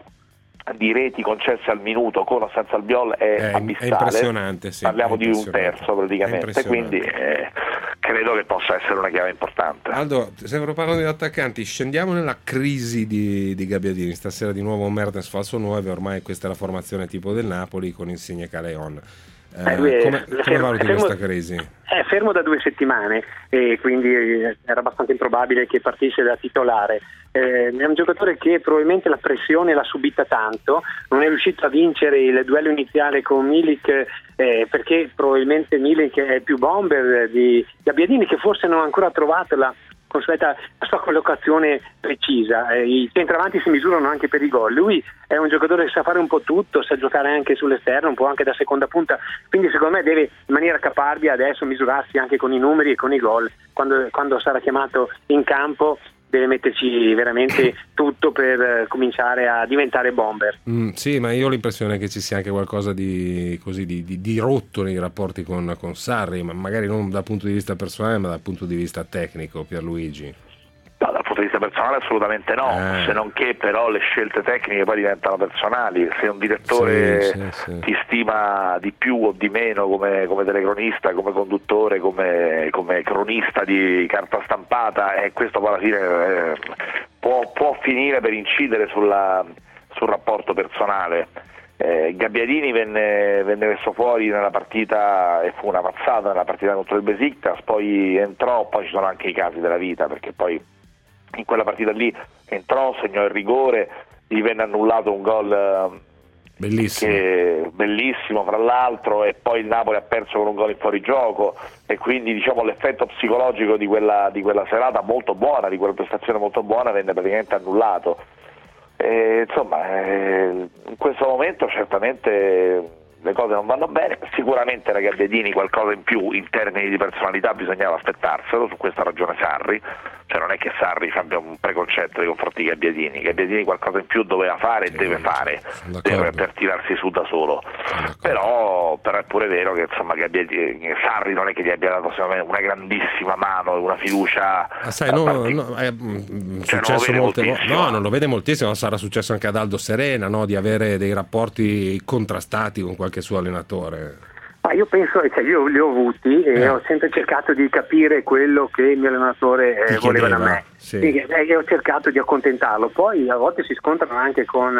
di reti concesse al minuto con o senza Albiol è, è abissale, è impressionante, sì, parliamo è di un terzo praticamente, quindi eh, credo che possa essere una chiave importante. Aldo, sempre parlando di attaccanti, scendiamo nella crisi di, di Gabbiadini. Stasera di nuovo Mertens falso nove, ormai questa è la formazione tipo del Napoli con Insigne e Caleon. Eh, eh, come fermo, come valuti fermo, questa crisi? È fermo da due settimane e quindi era abbastanza improbabile che partisse da titolare. Eh, è un giocatore che probabilmente la pressione l'ha subita tanto, non è riuscito a vincere il duello iniziale con Milik eh, perché probabilmente Milik è più bomber di Gabbiadini, che forse non ha ancora trovato la consueta la sua collocazione precisa. Eh, i centravanti si misurano anche per i gol, lui è un giocatore che sa fare un po' tutto, sa giocare anche sull'esterno, un po' anche da seconda punta, quindi secondo me deve in maniera caparbia adesso misurarsi anche con i numeri e con i gol. Quando, quando sarà chiamato in campo deve metterci veramente tutto per eh, cominciare a diventare bomber. Mm, sì, ma io ho l'impressione che ci sia anche qualcosa di così di, di, di rotto nei rapporti con, con Sarri, ma magari non dal punto di vista personale, ma dal punto di vista tecnico, Pierluigi. No, dal punto di vista personale assolutamente no, eh. se non che però le scelte tecniche poi diventano personali. Se un direttore sì, sì, sì. ti stima di più o di meno come, come telecronista, come conduttore, come, come cronista di carta stampata, e questo poi alla fine eh, può, può finire per incidere sulla, sul rapporto personale. Eh, Gabbiadini venne, venne messo fuori nella partita e fu una mazzata nella partita contro il Besiktas, poi entrò, poi ci sono anche i casi della vita, perché poi in quella partita lì entrò, segnò il rigore, gli venne annullato un gol bellissimo. Che, bellissimo fra l'altro, e poi il Napoli ha perso con un gol in fuorigioco, e quindi diciamo l'effetto psicologico di quella, di quella serata molto buona, di quella prestazione molto buona, venne praticamente annullato. E, insomma eh, in questo momento certamente le cose non vanno bene, sicuramente da Gabbiadini qualcosa in più in termini di personalità bisognava aspettarselo, su questa ragione Sarri, cioè non è che Sarri abbia un preconcetto nei confronti di Gabbiadini, Gabbiadini qualcosa in più doveva fare e deve fare per, per tirarsi su da solo, però, però è pure vero che insomma Gabbiadini, Sarri non è che gli abbia dato secondo me una grandissima mano, una fiducia. Ah, sai, no, no, è cioè, successo non molte volte, no, non lo vede moltissimo, sarà successo anche ad Aldo Serena, no? Di avere dei rapporti contrastati con qualche suo allenatore. Ma io penso, cioè io li ho avuti e eh. ho sempre cercato di capire quello che il mio allenatore eh, voleva da me, sì. e, e ho cercato di accontentarlo. Poi a volte si scontrano anche con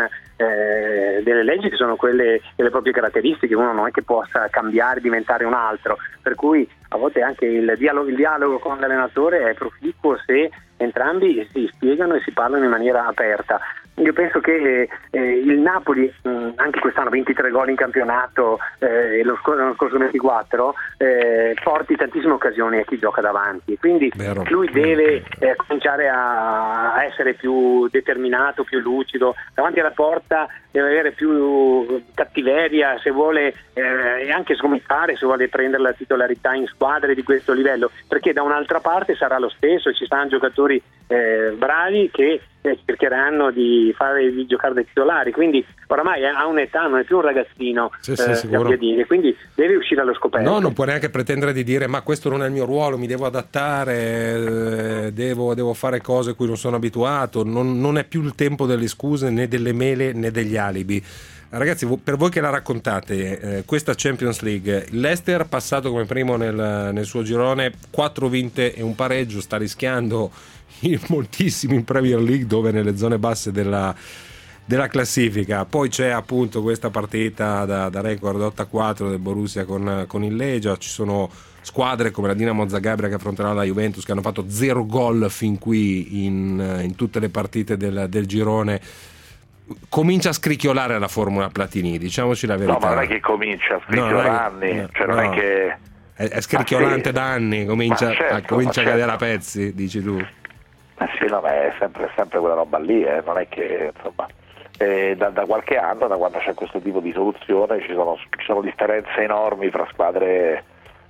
eh, delle leggi che sono quelle delle proprie caratteristiche, uno non è che possa cambiare, diventare un altro, per cui a volte anche il dialogo, il dialogo con l'allenatore è proficuo se entrambi si spiegano e si parlano in maniera aperta. Io penso che eh, il Napoli, mh, anche quest'anno ventitré gol in campionato e eh, lo, scor- l'anno scorso ventiquattro, eh, porti tantissime occasioni a chi gioca davanti, quindi Vero. lui deve eh, cominciare a, a essere più determinato, più lucido, davanti alla porta deve avere più cattiveria, se vuole eh, e anche sgomitare, se vuole prendere la titolarità in squadre di questo livello, perché da un'altra parte sarà lo stesso, ci saranno giocatori eh, bravi che eh, cercheranno di fare di giocare dai titolari, quindi oramai ha un'età, non è più un ragazzino, sì, sì, eh, Gabbiadini, quindi deve uscire allo scoperto. No, non può neanche pretendere di dire ma questo non è il mio ruolo, mi devo adattare, eh, devo, devo fare cose a cui non sono abituato, non, non è più il tempo delle scuse né delle mele né degli alibi. Ragazzi, per voi che la raccontate, eh, questa Champions League, l'Leicester passato come primo nel, nel suo girone, quattro vinte e un pareggio, sta rischiando in moltissimi in Premier League, dove nelle zone basse della, della classifica. Poi c'è appunto questa partita da, da record otto a quattro del Borussia con, con il Legia. Ci sono squadre come la Dinamo Zagabria che affronterà la Juventus, che hanno fatto zero gol fin qui in, in tutte le partite del, del girone. Comincia a scricchiolare la formula Platini, diciamoci la verità. No, ma non è che comincia a scricchiolare no, anni, no, cioè non no. è che è, è scricchiolante ah, sì. da anni, comincia, certo, a, comincia a certo. cadere a pezzi, dici tu. Eh sì, no, ma è sempre, sempre quella roba lì, eh. Non è che insomma eh, da, da qualche anno, da quando c'è questo tipo di soluzione, ci sono, ci sono differenze enormi fra squadre.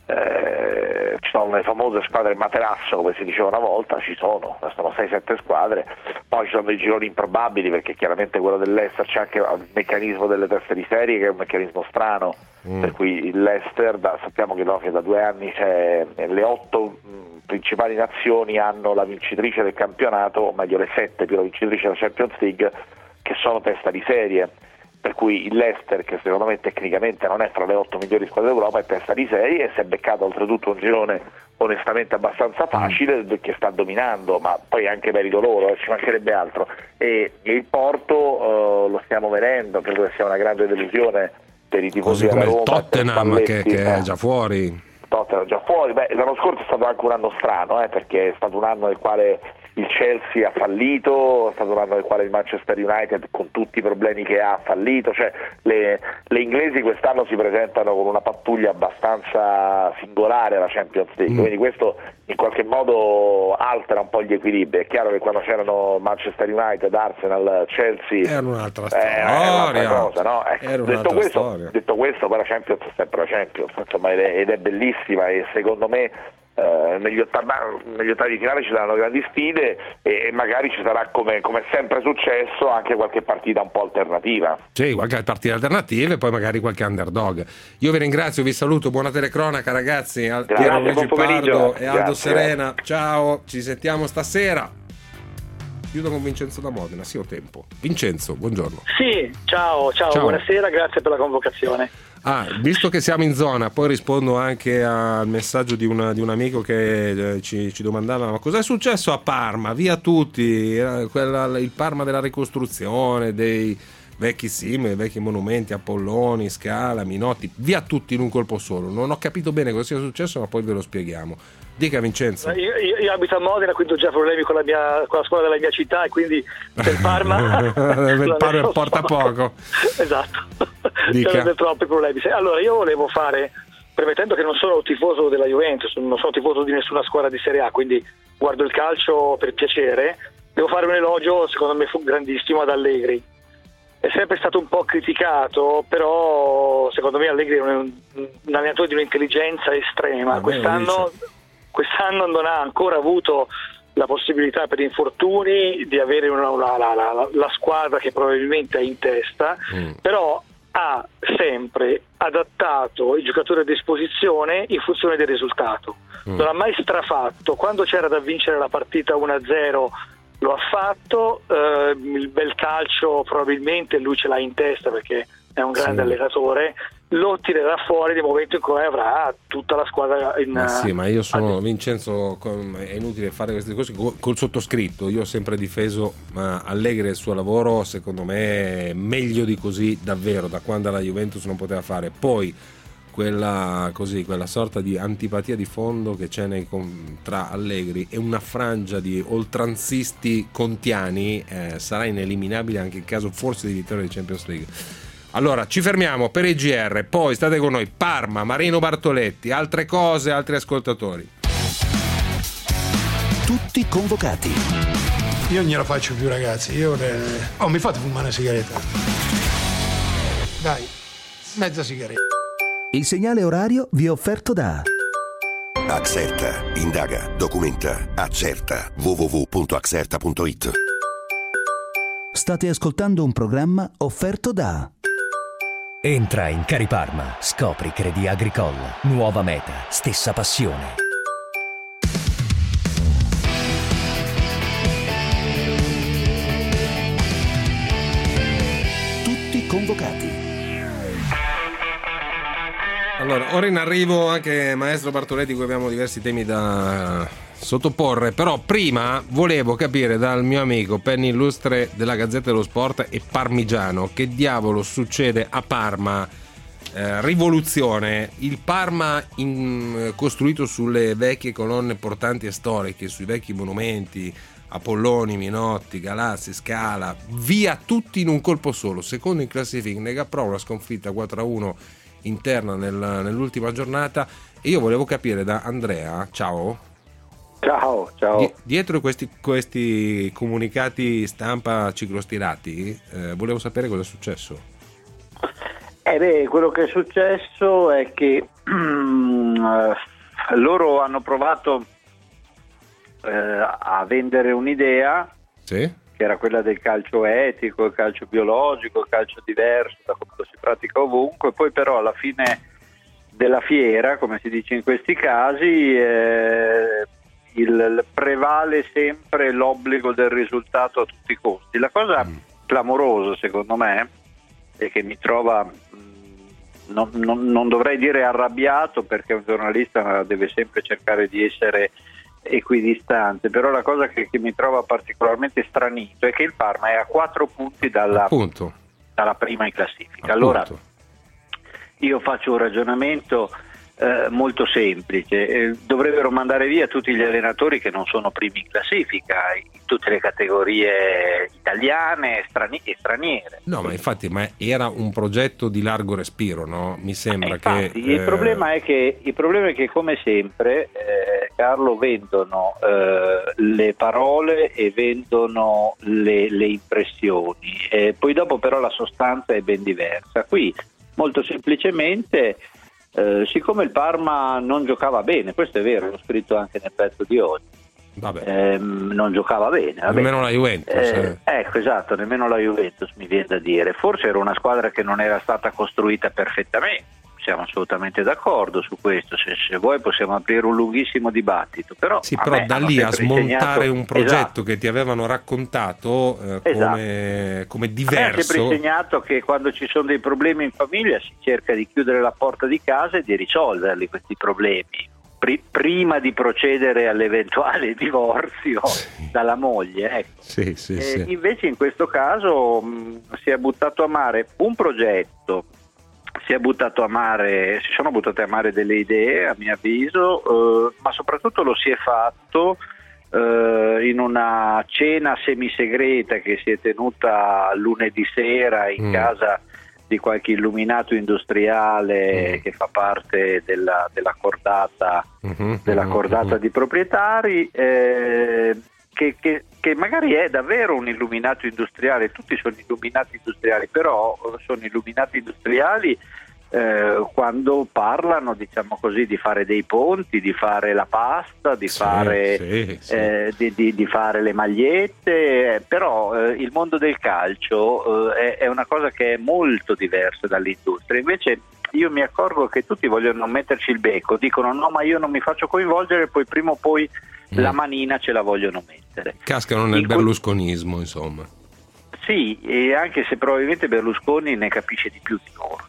Eh, ci sono le famose squadre materasso, come si diceva una volta, ci sono, sono sei sette squadre, poi ci sono dei gironi improbabili, perché chiaramente quello dell'Leicester c'è anche il meccanismo delle teste di serie, che è un meccanismo strano, mm. per cui il Leicester, da, sappiamo che, no, che da due anni c'è, le otto mh, principali nazioni hanno la vincitrice del campionato, o meglio le sette più la vincitrice della Champions League, che sono testa di serie. Per cui il Leicester, che secondo me tecnicamente non è fra le otto migliori squadre d'Europa, è testa di serie e si è beccato oltretutto un girone onestamente abbastanza facile, che sta dominando, ma poi è anche merito loro, ci mancherebbe altro. E il Porto uh, lo stiamo vedendo, credo che sia una grande delusione per i tifosi della Roma. Tottenham che, che è già fuori. Tottenham già fuori. Beh, l'anno scorso è stato anche un anno strano, eh, perché è stato un anno nel quale il Chelsea ha fallito, è stato un anno nel quale il Manchester United, con tutti i problemi che ha, ha fallito, cioè le, le inglesi quest'anno si presentano con una pattuglia abbastanza singolare alla Champions League, mm. quindi questo in qualche modo altera un po' gli equilibri. È chiaro che quando c'erano Manchester United, Arsenal, Chelsea era un'altra storia, eh, era un'altra cosa, no? Eh, era detto, questo, storia. detto questo, poi la Champions è sempre la Champions, insomma, ed è, ed è bellissima, e secondo me Uh, negli, ottavi, negli ottavi di finale ci saranno grandi sfide e, e magari ci sarà, come, come è sempre successo, anche qualche partita un po' alternativa. Sì, qualche partita alternativa e poi magari qualche underdog. Io vi ringrazio, vi saluto, buona telecronaca ragazzi. Grazie, Piero Luigi buon pomeriggio. Pardo e Aldo Grazie. Serena, ciao, ci sentiamo stasera. Chiudo con Vincenzo da Modena, sì ho tempo. Vincenzo, buongiorno. Sì, ciao, ciao, ciao. Buonasera, grazie per la convocazione. Ah, visto che siamo in zona, poi rispondo anche al messaggio di, una, di un amico che eh, ci, ci domandava: ma cos'è successo a Parma? Via tutti, era quella, il Parma della ricostruzione, dei vecchi sim, vecchi monumenti, Apolloni, Scala, Minotti, via tutti in un colpo solo. Non ho capito bene cosa sia successo, ma poi ve lo spieghiamo. Dica Vincenzo. Io, io, io abito a Modena, quindi ho già problemi con la, mia, con la scuola della mia città, e quindi per Parma il Parma porta poco. Esatto, Dica. sarebbe troppi problemi. Allora io volevo fare, premettendo che non sono tifoso della Juventus, non sono tifoso di nessuna squadra di Serie A, quindi guardo il calcio per piacere, devo fare un elogio secondo me fu grandissimo ad Allegri. È sempre stato un po' criticato, però secondo me Allegri è un, un allenatore di un'intelligenza estrema. Ah, quest'anno, quest'anno non ha ancora avuto la possibilità, per infortuni, di avere una, una, la, la, la squadra che probabilmente ha in testa, mm. però ha sempre adattato i giocatori a disposizione in funzione del risultato. Mm. Non ha mai strafatto. Quando c'era da vincere la partita uno a zero lo ha fatto, eh, il bel calcio probabilmente lui ce l'ha in testa perché è un grande sì. allenatore, lo tirerà fuori nel momento in cui avrà tutta la squadra in... Ma sì, ma io sono Vincenzo, è inutile fare queste cose col sottoscritto, io ho sempre difeso ma Allegri e il suo lavoro, secondo me meglio di così davvero, da quando la Juventus non poteva fare. Poi quella così quella sorta di antipatia di fondo che c'è nei, tra Allegri e una frangia di oltranzisti contiani eh, sarà ineliminabile anche in caso forse di vittoria di Champions League. Allora ci fermiamo per il G R, poi state con noi Parma, Marino Bartoletti, altre cose, altri ascoltatori. Tutti convocati. Io non gliela faccio più ragazzi, io le... oh mi fate fumare una sigaretta, dai, mezza sigaretta. Il segnale orario vi è offerto da Axerta, indaga, documenta, accerta, w w w punto axerta punto i t. State ascoltando un programma offerto da Entra in Cariparma, scopri Crédit Agricole, nuova meta, stessa passione. Tutti convocati. Allora, ora in arrivo anche Maestro Bartoletti, qui abbiamo diversi temi da sottoporre, però prima volevo capire dal mio amico Penny Illustre della Gazzetta dello Sport e parmigiano che diavolo succede a Parma. Eh, rivoluzione, il Parma in, costruito sulle vecchie colonne portanti e storiche, sui vecchi monumenti Apolloni, Minotti, Galazzi, Scala, via tutti in un colpo solo, secondo in classifica, nega pro una sconfitta quattro a uno interna nel, nell'ultima giornata. E io volevo capire da Andrea, ciao ciao ciao di, dietro questi, questi comunicati stampa ciclostirati, eh, volevo sapere cosa è successo. Eh beh, quello che è successo è che uh, loro hanno provato uh, a vendere un'idea, sì, che era quella del calcio etico, il calcio biologico, il calcio diverso da come lo si pratica ovunque. Poi però alla fine della fiera, come si dice in questi casi, eh, il, prevale sempre l'obbligo del risultato a tutti i costi. La cosa mm. clamorosa secondo me, e che mi trova, non, non, non dovrei dire arrabbiato, perché un giornalista deve sempre cercare di essere equidistante, però la cosa che, che mi trova particolarmente stranito è che il Parma è a quattro punti dalla, dalla prima in classifica. Appunto. Allora io faccio un ragionamento eh, molto semplice, eh, dovrebbero mandare via tutti gli allenatori che non sono primi in classifica in tutte le categorie italiane strani- e straniere. No, ma infatti ma era un progetto di largo respiro, no? Mi sembra eh, infatti, che il eh... problema è che il problema è che come sempre eh, Carlo, vendono eh, le parole e vendono le, le impressioni, e poi dopo però la sostanza è ben diversa. Qui molto semplicemente eh, siccome il Parma non giocava bene, questo è vero, l'ho scritto anche nel pezzo di oggi, ehm, non giocava bene, vabbè. Nemmeno la Juventus eh, eh. ecco, esatto, nemmeno la Juventus, mi viene da dire. Forse era una squadra che non era stata costruita perfettamente, siamo assolutamente d'accordo su questo, se, se vuoi possiamo aprire un lunghissimo dibattito, però, sì, però da lì a smontare insegnato... un progetto esatto. che ti avevano raccontato eh, esatto. come, come Mi ha diverso. sempre insegnato che quando ci sono dei problemi in famiglia si cerca di chiudere la porta di casa e di risolverli questi problemi Pri- prima di procedere all'eventuale divorzio sì. dalla moglie, ecco. Sì, sì, e sì. Invece in questo caso mh, si è buttato a mare un progetto, si è buttato a mare, si sono buttate a mare delle idee, a mio avviso, eh, ma soprattutto lo si è fatto eh, in una cena semisegreta che si è tenuta lunedì sera in mm. casa di qualche illuminato industriale mm. che fa parte della, della cordata, mm-hmm, della cordata mm-hmm. di proprietari, eh, che, che, che magari è davvero un illuminato industriale. Tutti sono illuminati industriali, però sono illuminati industriali eh, quando parlano, diciamo così, di fare dei ponti, di fare la pasta, di, sì, fare, sì, sì. Eh, di, di, di fare le magliette, però eh, il mondo del calcio eh, è, è una cosa che è molto diversa dall'industria. Invece io mi accorgo che tutti vogliono metterci il becco, dicono no, ma io non mi faccio coinvolgere, poi prima o poi mm. la manina ce la vogliono mettere. Cascano nel berlusconismo, insomma. Sì, e anche se probabilmente Berlusconi ne capisce di più di loro.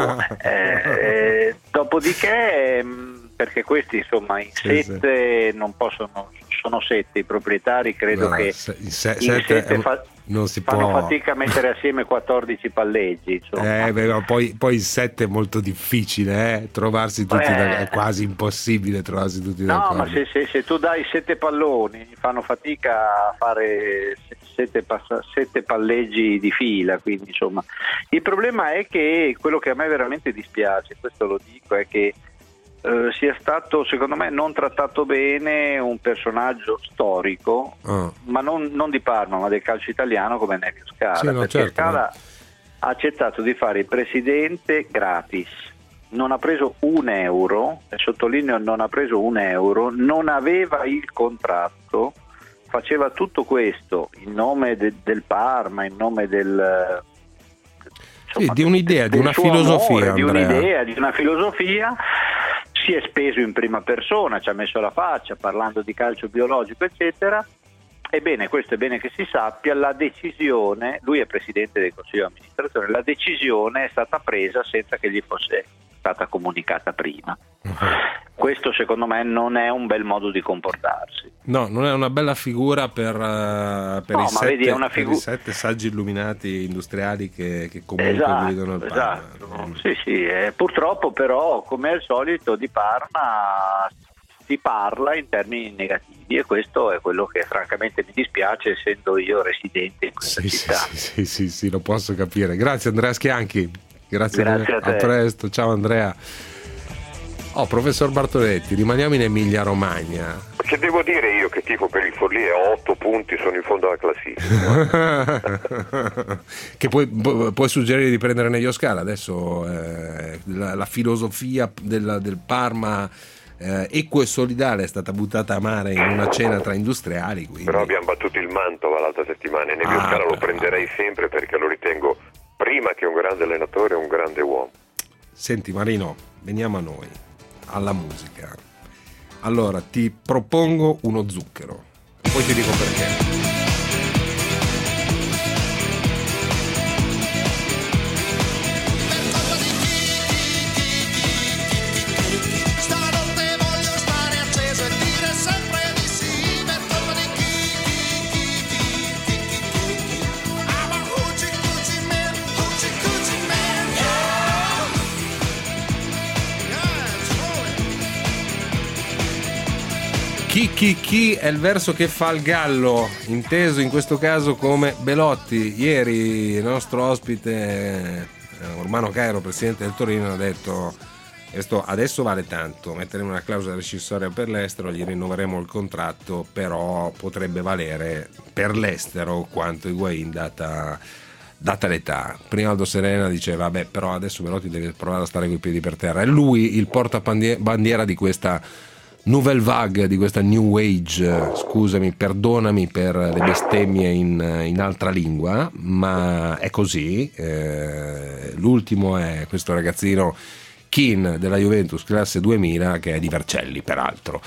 eh, eh, dopodiché, perché questi insomma in sì, sette sì. non possono, sono sette i proprietari, credo no, che se, in sette, in sette fa, non si fanno può... fatica a mettere assieme quattordici palleggi, eh, beh, ma poi, poi il sette è molto difficile, eh? trovarsi tutti eh, da, è quasi impossibile trovarsi tutti no, d'accordo. No, ma se, se, se tu dai sette palloni fanno fatica a fare sette, pass- sette palleggi di fila, quindi insomma il problema è che quello che a me veramente dispiace, questo lo dico, è che Uh, sia stato secondo me non trattato bene un personaggio storico, oh. ma non, non di Parma ma del calcio italiano come Nevio Scala, sì, no, perché certo, Scala no. ha accettato di fare il presidente gratis, non ha preso un euro, e sottolineo non ha preso un euro, non aveva il contratto, faceva tutto questo in nome de, del Parma, in nome del insomma, sì, di un'idea, di una filosofia, amore, di un'idea, di una filosofia. Si è speso in prima persona, ci ha messo la faccia parlando di calcio biologico eccetera. Ebbene, questo è bene che si sappia, la decisione, lui è presidente del consiglio di amministrazione, la decisione è stata presa senza che gli fosse stata comunicata prima. Questo secondo me non è un bel modo di comportarsi. No, non è una bella figura per, uh, per, no, i, ma sette, vedi, è una figu- per i sette saggi illuminati industriali che, che comunque esatto, guidano il Parma. Esatto. Sì, sì, eh, purtroppo però, come al solito, di Parma si parla in termini negativi e questo è quello che francamente mi dispiace, essendo io residente in questa sì, città. Sì, sì, sì, sì, lo posso capire. Grazie Andrea Schianchi. Grazie, Grazie a te. A presto, ciao Andrea. Oh, professor Bartoletti, rimaniamo in Emilia Romagna. Che devo dire io che tifo per il Forlì e ho otto punti, sono in fondo alla classifica. Che puoi, puoi suggerire di prendere Nedio Scala adesso, eh, la, la filosofia del, del Parma eh, equo e solidale è stata buttata a mare in una cena tra industriali, quindi. Però abbiamo battuto il Mantova l'altra settimana e Nedio ah, Scala lo prenderei sempre perché lo ritengo prima che un grande allenatore un grande uomo. Senti Marino, veniamo a noi, alla musica. Allora ti propongo uno zucchero, poi ti dico perché. Chi chi chi è il verso che fa il gallo, inteso in questo caso come Belotti. Ieri il nostro ospite Urbano Cairo, presidente del Torino, ha detto questo adesso vale tanto, metteremo una clausola rescissoria per l'estero, gli rinnoveremo il contratto, però potrebbe valere per l'estero quanto Higuain data, data l'età. Prima Aldo Serena diceva vabbè, però adesso Belotti deve provare a stare coi piedi per terra, è lui il portabandiera di questa Nouvelle Vague, di questa New Age. Scusami, perdonami per le bestemmie in, in altra lingua, ma è così. Eh, l'ultimo è questo ragazzino Keane della Juventus classe duemila, che è di Vercelli peraltro.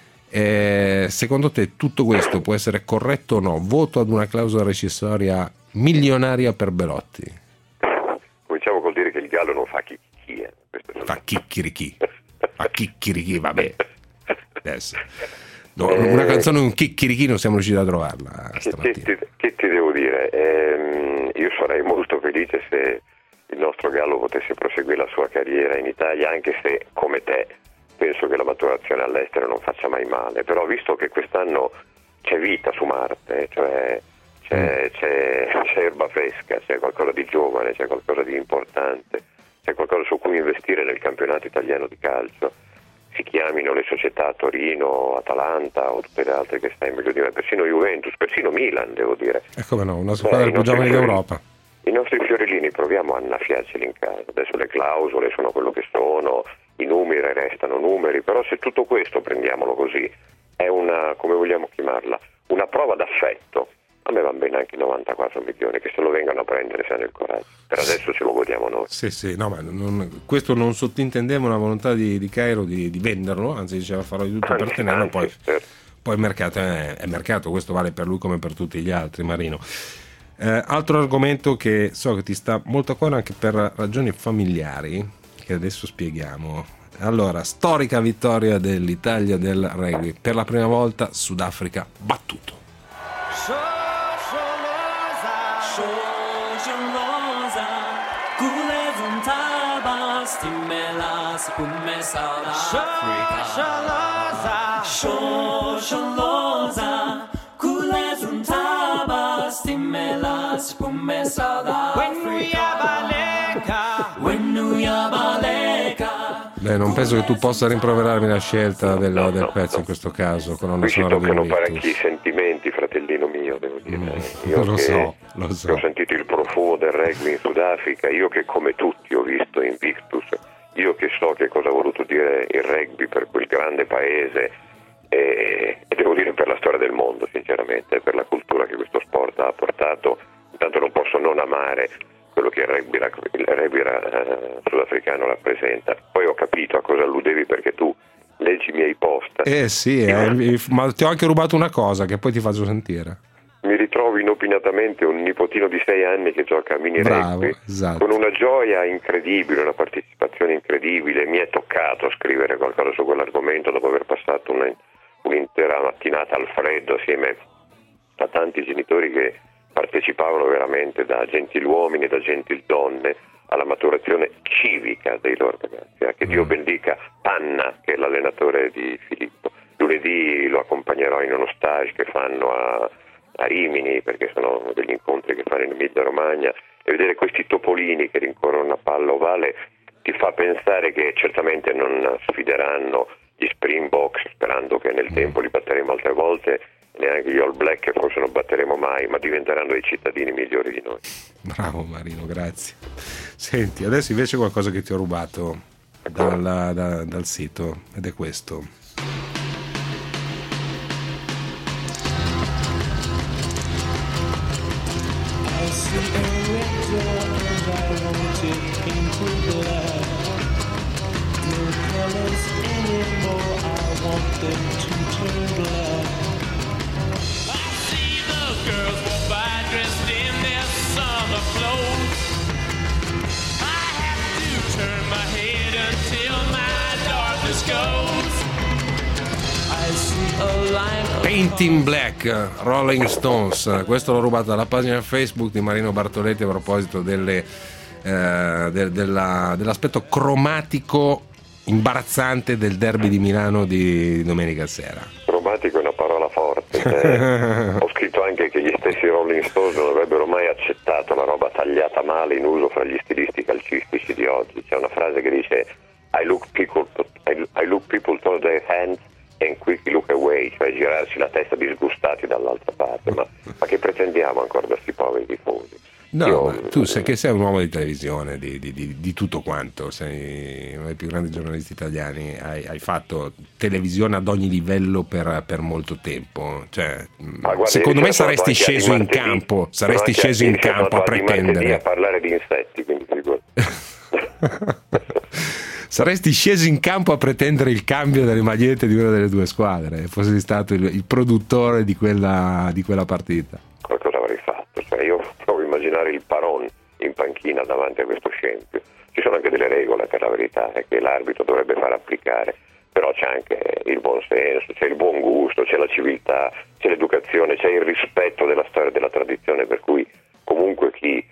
Eh, secondo te tutto questo può essere corretto o no? Voto ad una clausola rescissoria milionaria per Belotti. Cominciamo col dire che il gallo non fa chicchirichi. Fa chicchirichi. Fa chicchirichi, vabbè. Adesso. No, una canzone, un chicchirichino siamo riusciti a trovarla che, che, ti, che ti devo dire? Ehm, io sarei molto felice se il nostro gallo potesse proseguire la sua carriera in Italia, anche se come te penso che la maturazione all'estero non faccia mai male, però visto che quest'anno c'è vita su Marte, cioè c'è, c'è, c'è erba fresca, c'è qualcosa di giovane, c'è qualcosa di importante, c'è qualcosa su cui investire nel campionato italiano di calcio, si chiamino le società Torino, Atalanta o tutte le altre che stai meglio di me, persino Juventus, persino Milan, devo dire. E come no, una squadra più giovane d'Europa. I nostri fiorellini proviamo a annaffiarceli in casa, adesso le clausole sono quello che sono, i numeri restano numeri, però se tutto questo, prendiamolo così, è una, come vogliamo chiamarla, una prova d'affetto, a me vanno bene anche i novantaquattro milioni, che se lo vengano a prendere se hanno il coraggio, per adesso ce lo godiamo noi. Sì, sì, no, ma non, questo non sottintendeva una volontà di, di Cairo di, di venderlo, anzi diceva farò di tutto anzi, per tenerlo, anzi, poi, certo. poi il mercato è, è mercato, questo vale per lui come per tutti gli altri, Marino. Eh, altro argomento che so che ti sta molto a cuore anche per ragioni familiari, che adesso spieghiamo. Allora, storica vittoria dell'Italia del rugby, per la prima volta Sudafrica battuto. Beh, non penso che tu possa rimproverarmi la scelta del, no, del no, pezzo no. in questo caso. Qui ci toccano parecchi sentimenti, fratellino mio, devo dire. Mm, io lo che, so, lo so. Ho sentito il profumo del rugby in Sudafrica, io che come tutti ho visto Invictus, io che so che cosa ha voluto dire il rugby per quel grande paese e, e devo dire per la storia del mondo, sinceramente, per la cultura che questo sport ha portato. Intanto non posso non amare quello che il rugby, il rugby uh, sudafricano rappresenta. Poi ho capito a cosa alludevi perché tu leggi i miei post. Eh sì, eh, ma ti ho anche rubato una cosa che poi ti faccio sentire. Mi ritrovo ritrovo inopinatamente un nipotino di sei anni che gioca a mini Bravo, rugby esatto. con una gioia incredibile, una partecipazione incredibile. Mi è toccato scrivere qualcosa su quell'argomento dopo aver passato una, un'intera mattinata al freddo assieme a tanti genitori che partecipavano veramente, da gentiluomini e da gentildonne, alla maturazione civica dei loro ragazzi. Eh, che Dio bendica Panna, che è l'allenatore di Filippo. Lunedì lo accompagnerò in uno stage che fanno a, a Rimini, perché sono degli incontri che fanno in Emilia Romagna, e vedere questi topolini che rincorrono una palla ovale ti fa pensare che certamente non sfideranno gli Springboks, sperando che nel tempo li batteremo altre volte, neanche gli All Black forse non batteremo mai, ma diventeranno dei cittadini migliori di noi. Bravo Marino, grazie. Senti, adesso invece qualcosa che ti ho rubato dal, da, dal sito, ed è questo. Painting Black, Rolling Stones. Questo l'ho rubato dalla pagina Facebook di Marino Bartoletti a proposito delle, eh, de, della, dell'aspetto cromatico imbarazzante del derby di Milano di domenica sera. Cromatico è una parola forte. Eh, ho scritto anche che gli stessi Rolling Stones non avrebbero mai accettato la roba tagliata male in uso fra gli stilisti calcistici di oggi. C'è una frase che dice I look people, I, I look people to their hands and quickly look away, cioè girarci la testa disgustati dall'altra parte. Ma, ma che pretendiamo ancora da questi poveri tifosi? No, Io, ma tu sai che sei un uomo di televisione, di, di, di, di tutto quanto, sei uno dei più grandi giornalisti italiani, hai, hai fatto televisione ad ogni livello per, per molto tempo, cioè, guarda, secondo me saresti sceso in campo, saresti sceso in campo a pretendere. A parlare di insetti, quindi saresti sceso in campo a pretendere il cambio delle magliette di una delle due squadre, fossi stato il, il produttore di quella, di quella partita. Qualcosa avrei fatto, cioè io provo a immaginare il Paron in panchina davanti a questo scempio. Ci sono anche delle regole, per la verità, eh, che l'arbitro dovrebbe far applicare, però c'è anche il buon senso, c'è il buon gusto, c'è la civiltà, c'è l'educazione, c'è il rispetto della storia e della tradizione, per cui comunque chi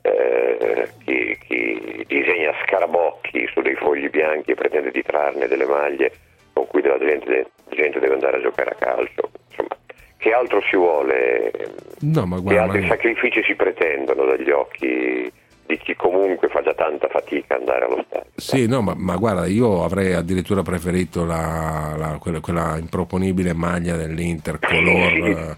Eh, chi, chi disegna scarabocchi su dei fogli bianchi e pretende di trarne delle maglie con cui della gente, la gente deve andare a giocare a calcio, insomma, che altro si vuole? No, ma guarda, che altri ma... sacrifici si pretendono dagli occhi di chi comunque fa già tanta fatica ad andare allo stadio? Sì, no, ma, ma guarda, io avrei addirittura preferito la, la, quella, quella improponibile maglia dell'Inter color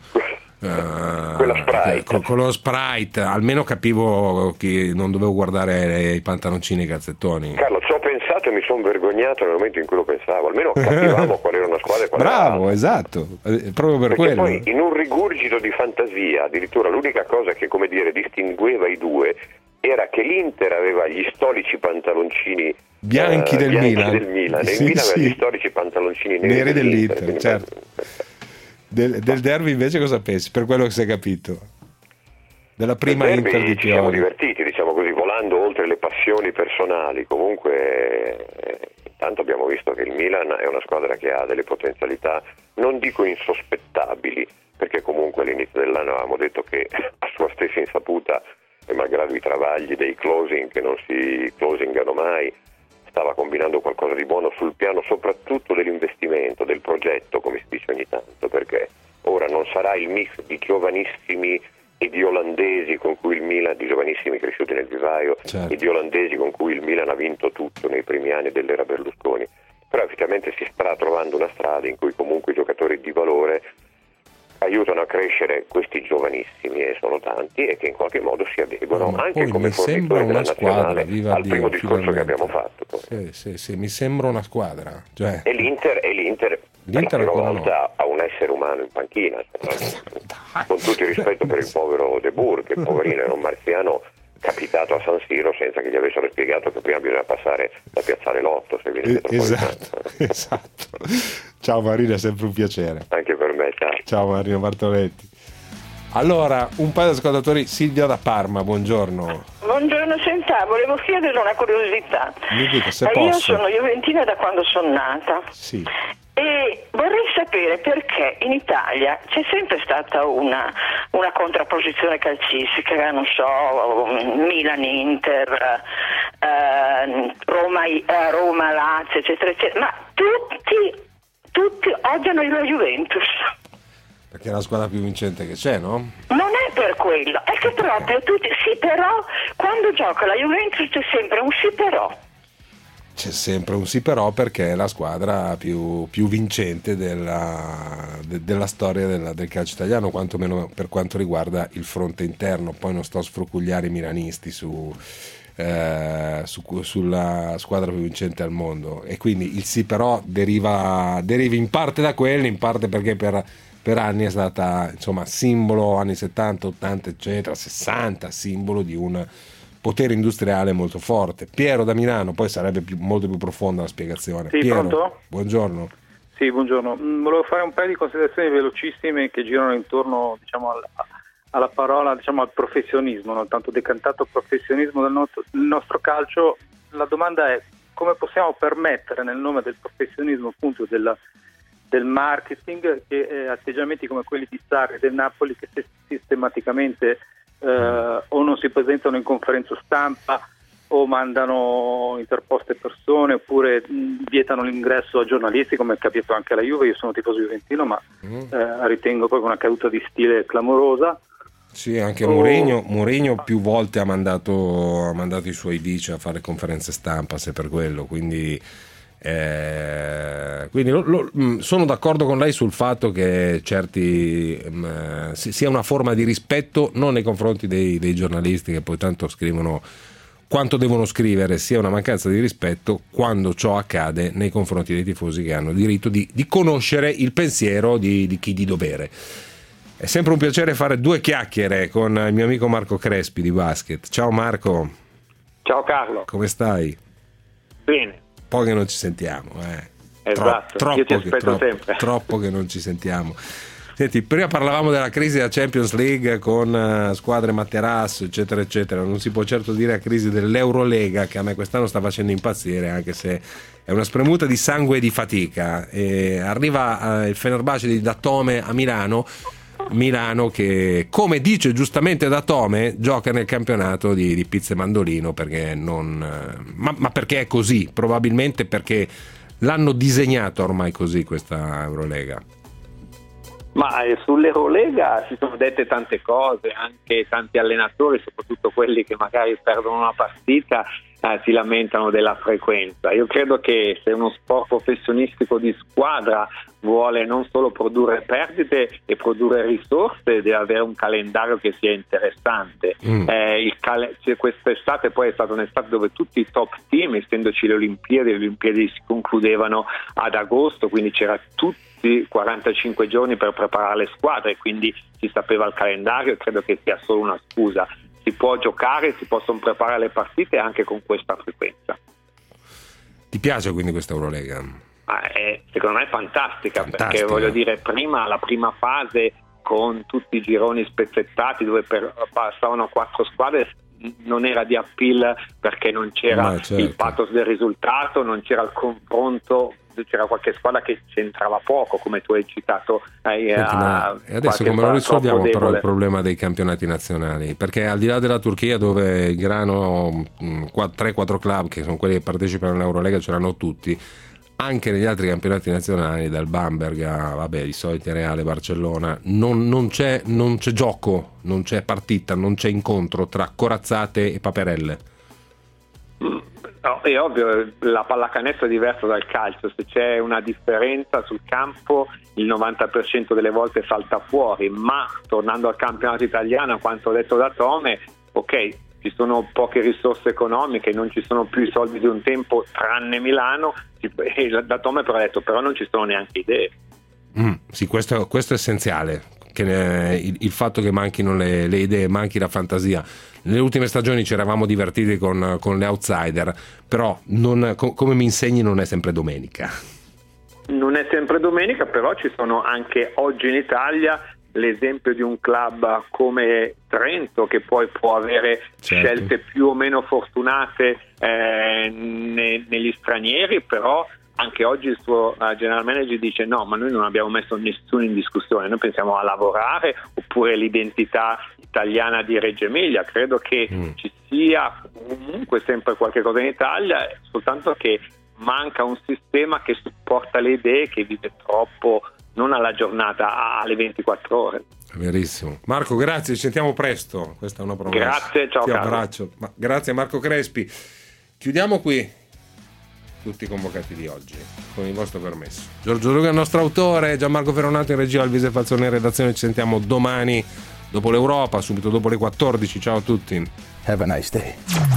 Uh, quella Sprite. Con, con lo Sprite almeno capivo che non dovevo guardare i pantaloncini e i calzettoni. Carlo, ci ho pensato e mi sono vergognato nel momento in cui lo pensavo, almeno capivamo qual era una squadra e qual era bravo, l'altra. esatto, proprio per Perché quello. Poi in un rigurgito di fantasia, addirittura l'unica cosa che, come dire, distingueva i due era che l'Inter aveva gli storici pantaloncini bianchi, uh, del, bianchi Milan. del Milan e sì, il Milan sì. aveva gli storici pantaloncini neri, neri dell'Inter, dell'Inter, certo. Del, del derby invece cosa pensi? Per quello che si è capito, della prima del Inter di ci siamo Pioli. divertiti, diciamo così, volando oltre le passioni personali. Comunque eh, intanto abbiamo visto che il Milan è una squadra che ha delle potenzialità, non dico insospettabili, perché comunque all'inizio dell'anno avevamo detto che a sua stessa insaputa e malgrado i travagli dei closing che non si closingano mai, stava combinando qualcosa di buono sul piano soprattutto dell'investimento, del progetto, come si dice ogni tanto, perché ora non sarà il mix di giovanissimi e di olandesi con cui il Milan, di giovanissimi cresciuti nel vivaio, certo, e di olandesi con cui il Milan ha vinto tutto nei primi anni dell'era Berlusconi, però effettivamente si sta trovando una strada in cui comunque i giocatori di valore aiutano a crescere questi giovanissimi, e sono tanti, e che in qualche modo si adeguano no, anche come fornitori della nazionale al Dio, primo discorso che abbiamo fatto. Sì, sì, sì, mi sembra una squadra. Cioè... E l'Inter, e l'Inter, l'Inter per la prima no. volta ha un essere umano in panchina, cioè, con tutto il rispetto per il povero De Boer, che poverino era un marziano capitato a San Siro senza che gli avessero spiegato che prima bisogna passare da Piazzale Lotto, se viene eh, esatto, esatto. Ciao Marino, è sempre un piacere. Anche per me, ciao. Ciao Marino Bartoletti. Allora, un paio di ascoltatori. Silvia da Parma, buongiorno. Buongiorno, senta, volevo chiedere una curiosità. Mi dica se Ma posso. io sono juventina da quando sono nata. Sì. E vorrei sapere perché in Italia c'è sempre stata una, una contrapposizione calcistica, non so, Milan-Inter, eh, Roma, eh, Roma-Lazio, eccetera, eccetera, ma tutti, tutti odiano la Juventus. Perché è la squadra più vincente che c'è, no? Non è per quello, è che proprio tutti, sì però, quando gioca la Juventus c'è sempre un sì però. C'è sempre un sì però perché è la squadra più, più vincente della, de, della storia della, del calcio italiano, quantomeno per quanto riguarda il fronte interno. Poi non sto a sfrucugliare i milanisti su, eh, su, sulla squadra più vincente al mondo, e quindi il sì però deriva, deriva in parte da quello, in parte perché per, per anni è stata, insomma, simbolo, anni settanta, ottanta, eccetera, sessanta, simbolo di un potere industriale molto forte. Piero da Milano, poi sarebbe più, molto più profonda la spiegazione. Sì, Piero, pronto? buongiorno. Sì, buongiorno. Mm, volevo fare un paio di considerazioni velocissime che girano intorno, diciamo, alla, alla parola, diciamo, al professionismo, no? Tanto decantato professionismo del nostro, del nostro calcio. La domanda è: come possiamo permettere, nel nome del professionismo, appunto, del, del marketing, che eh, atteggiamenti come quelli di Sarri e del Napoli, che sistematicamente Uh, o non si presentano in conferenza stampa o mandano interposte persone, oppure mh, vietano l'ingresso a giornalisti, come è capitato anche alla Juve. Io sono tifoso juventino, ma mm. eh, ritengo proprio una caduta di stile clamorosa. Sì, anche oh. Mourinho, Mourinho più volte ha mandato, ha mandato i suoi vice a fare conferenze stampa, se per quello, quindi Eh, quindi lo, lo, sono d'accordo con lei sul fatto che certi mh, sia una forma di rispetto non nei confronti dei, dei giornalisti, che poi tanto scrivono quanto devono scrivere, sia una mancanza di rispetto quando ciò accade nei confronti dei tifosi, che hanno diritto di, di conoscere il pensiero di, di chi di dovere. È sempre un piacere fare due chiacchiere con il mio amico Marco Crespi di basket. Ciao Marco. Ciao Carlo. Come stai? Bene. Poi che non ci sentiamo, eh. Esatto, Tro- io ti troppo, che, aspetto troppo, sempre. Troppo che non ci sentiamo. Senti, prima parlavamo della crisi della Champions League con uh, squadre materasso, eccetera, eccetera. Non si può certo dire la crisi dell'Eurolega, che a me quest'anno sta facendo impazzire, anche se è una spremuta di sangue e di fatica. E arriva uh, il Fenerbahce di Datome a Milano. Milano che, come dice giustamente Datome, gioca nel campionato di, di pizza e mandolino, perché non ma, ma perché è così, probabilmente perché l'hanno disegnata ormai così questa Eurolega. Ma eh, sull'Eurolega si sono dette tante cose, anche tanti allenatori, soprattutto quelli che magari perdono una partita, eh, si lamentano della frequenza. Io credo che se uno sport professionistico di squadra vuole non solo produrre perdite e produrre risorse, deve avere un calendario che sia interessante. Mm. Eh, il cal- cioè, quest'estate poi è stata un'estate dove tutti i top team, essendoci le Olimpiadi, le Olimpiadi si concludevano ad agosto, quindi c'era tutti quarantacinque giorni per preparare le squadre, quindi si sapeva il calendario, e credo che sia solo una scusa. Si può giocare, si possono preparare le partite anche con questa frequenza. Ti piace quindi questa Eurolega? Ah, è, secondo me è fantastica, fantastica, perché voglio dire, prima la prima fase con tutti i gironi spezzettati dove per, passavano quattro squadre non era di appeal, perché non c'era Ma certo. il pathos del risultato, non c'era il confronto, c'era qualche squadra che c'entrava poco, come tu hai citato. Eh, Senti, ma e adesso come lo risolviamo però il problema dei campionati nazionali? Perché al di là della Turchia, dove il grano tre quattro club, che sono quelli che partecipano all'Eurolega, ce l'hanno tutti, anche negli altri campionati nazionali, dal Bamberg a vabbè, i soliti Reale, Barcellona, non, non, c'è, non c'è gioco, non c'è partita, non c'è incontro tra corazzate e paperelle. No, è ovvio, la pallacanestro è diversa dal calcio. Se c'è una differenza sul campo, il novanta per cento delle volte salta fuori. Ma tornando al campionato italiano, quanto ho detto da Tome, ok, ci sono poche risorse economiche, non ci sono più i soldi di un tempo, tranne Milano, e da Tome però ha detto, però non ci sono neanche idee. Mm, sì, questo, questo è essenziale, che ne, il, il fatto che manchino le, le idee, manchi la fantasia. Nelle ultime stagioni ci eravamo divertiti con, con le outsider, però non, co, come mi insegni non è sempre domenica. Non è sempre domenica, però ci sono anche oggi in Italia l'esempio di un club come Trento, che poi può avere certo. scelte più o meno fortunate eh, ne, negli stranieri, però anche oggi il suo uh, general manager dice no, ma noi non abbiamo messo nessuno in discussione, noi pensiamo a lavorare, oppure l'identità italiana di Reggio Emilia. Credo che mm. ci sia comunque sempre qualche cosa in Italia, soltanto che manca un sistema che supporta le idee, che vive troppo non alla giornata, alle ventiquattro ore. Verissimo. Marco, grazie, ci sentiamo presto, questa è una promessa. Grazie, ciao. Ti Carlo. abbraccio. Ma, grazie Marco Crespi. Chiudiamo qui tutti i convocati di oggi, con il vostro permesso. Giorgio Luca, il nostro autore, Gianmarco Ferronato in regia, Alvise Falzone in redazione. Ci sentiamo domani dopo l'Europa, subito dopo le quattordici. Ciao a tutti. Have a nice day.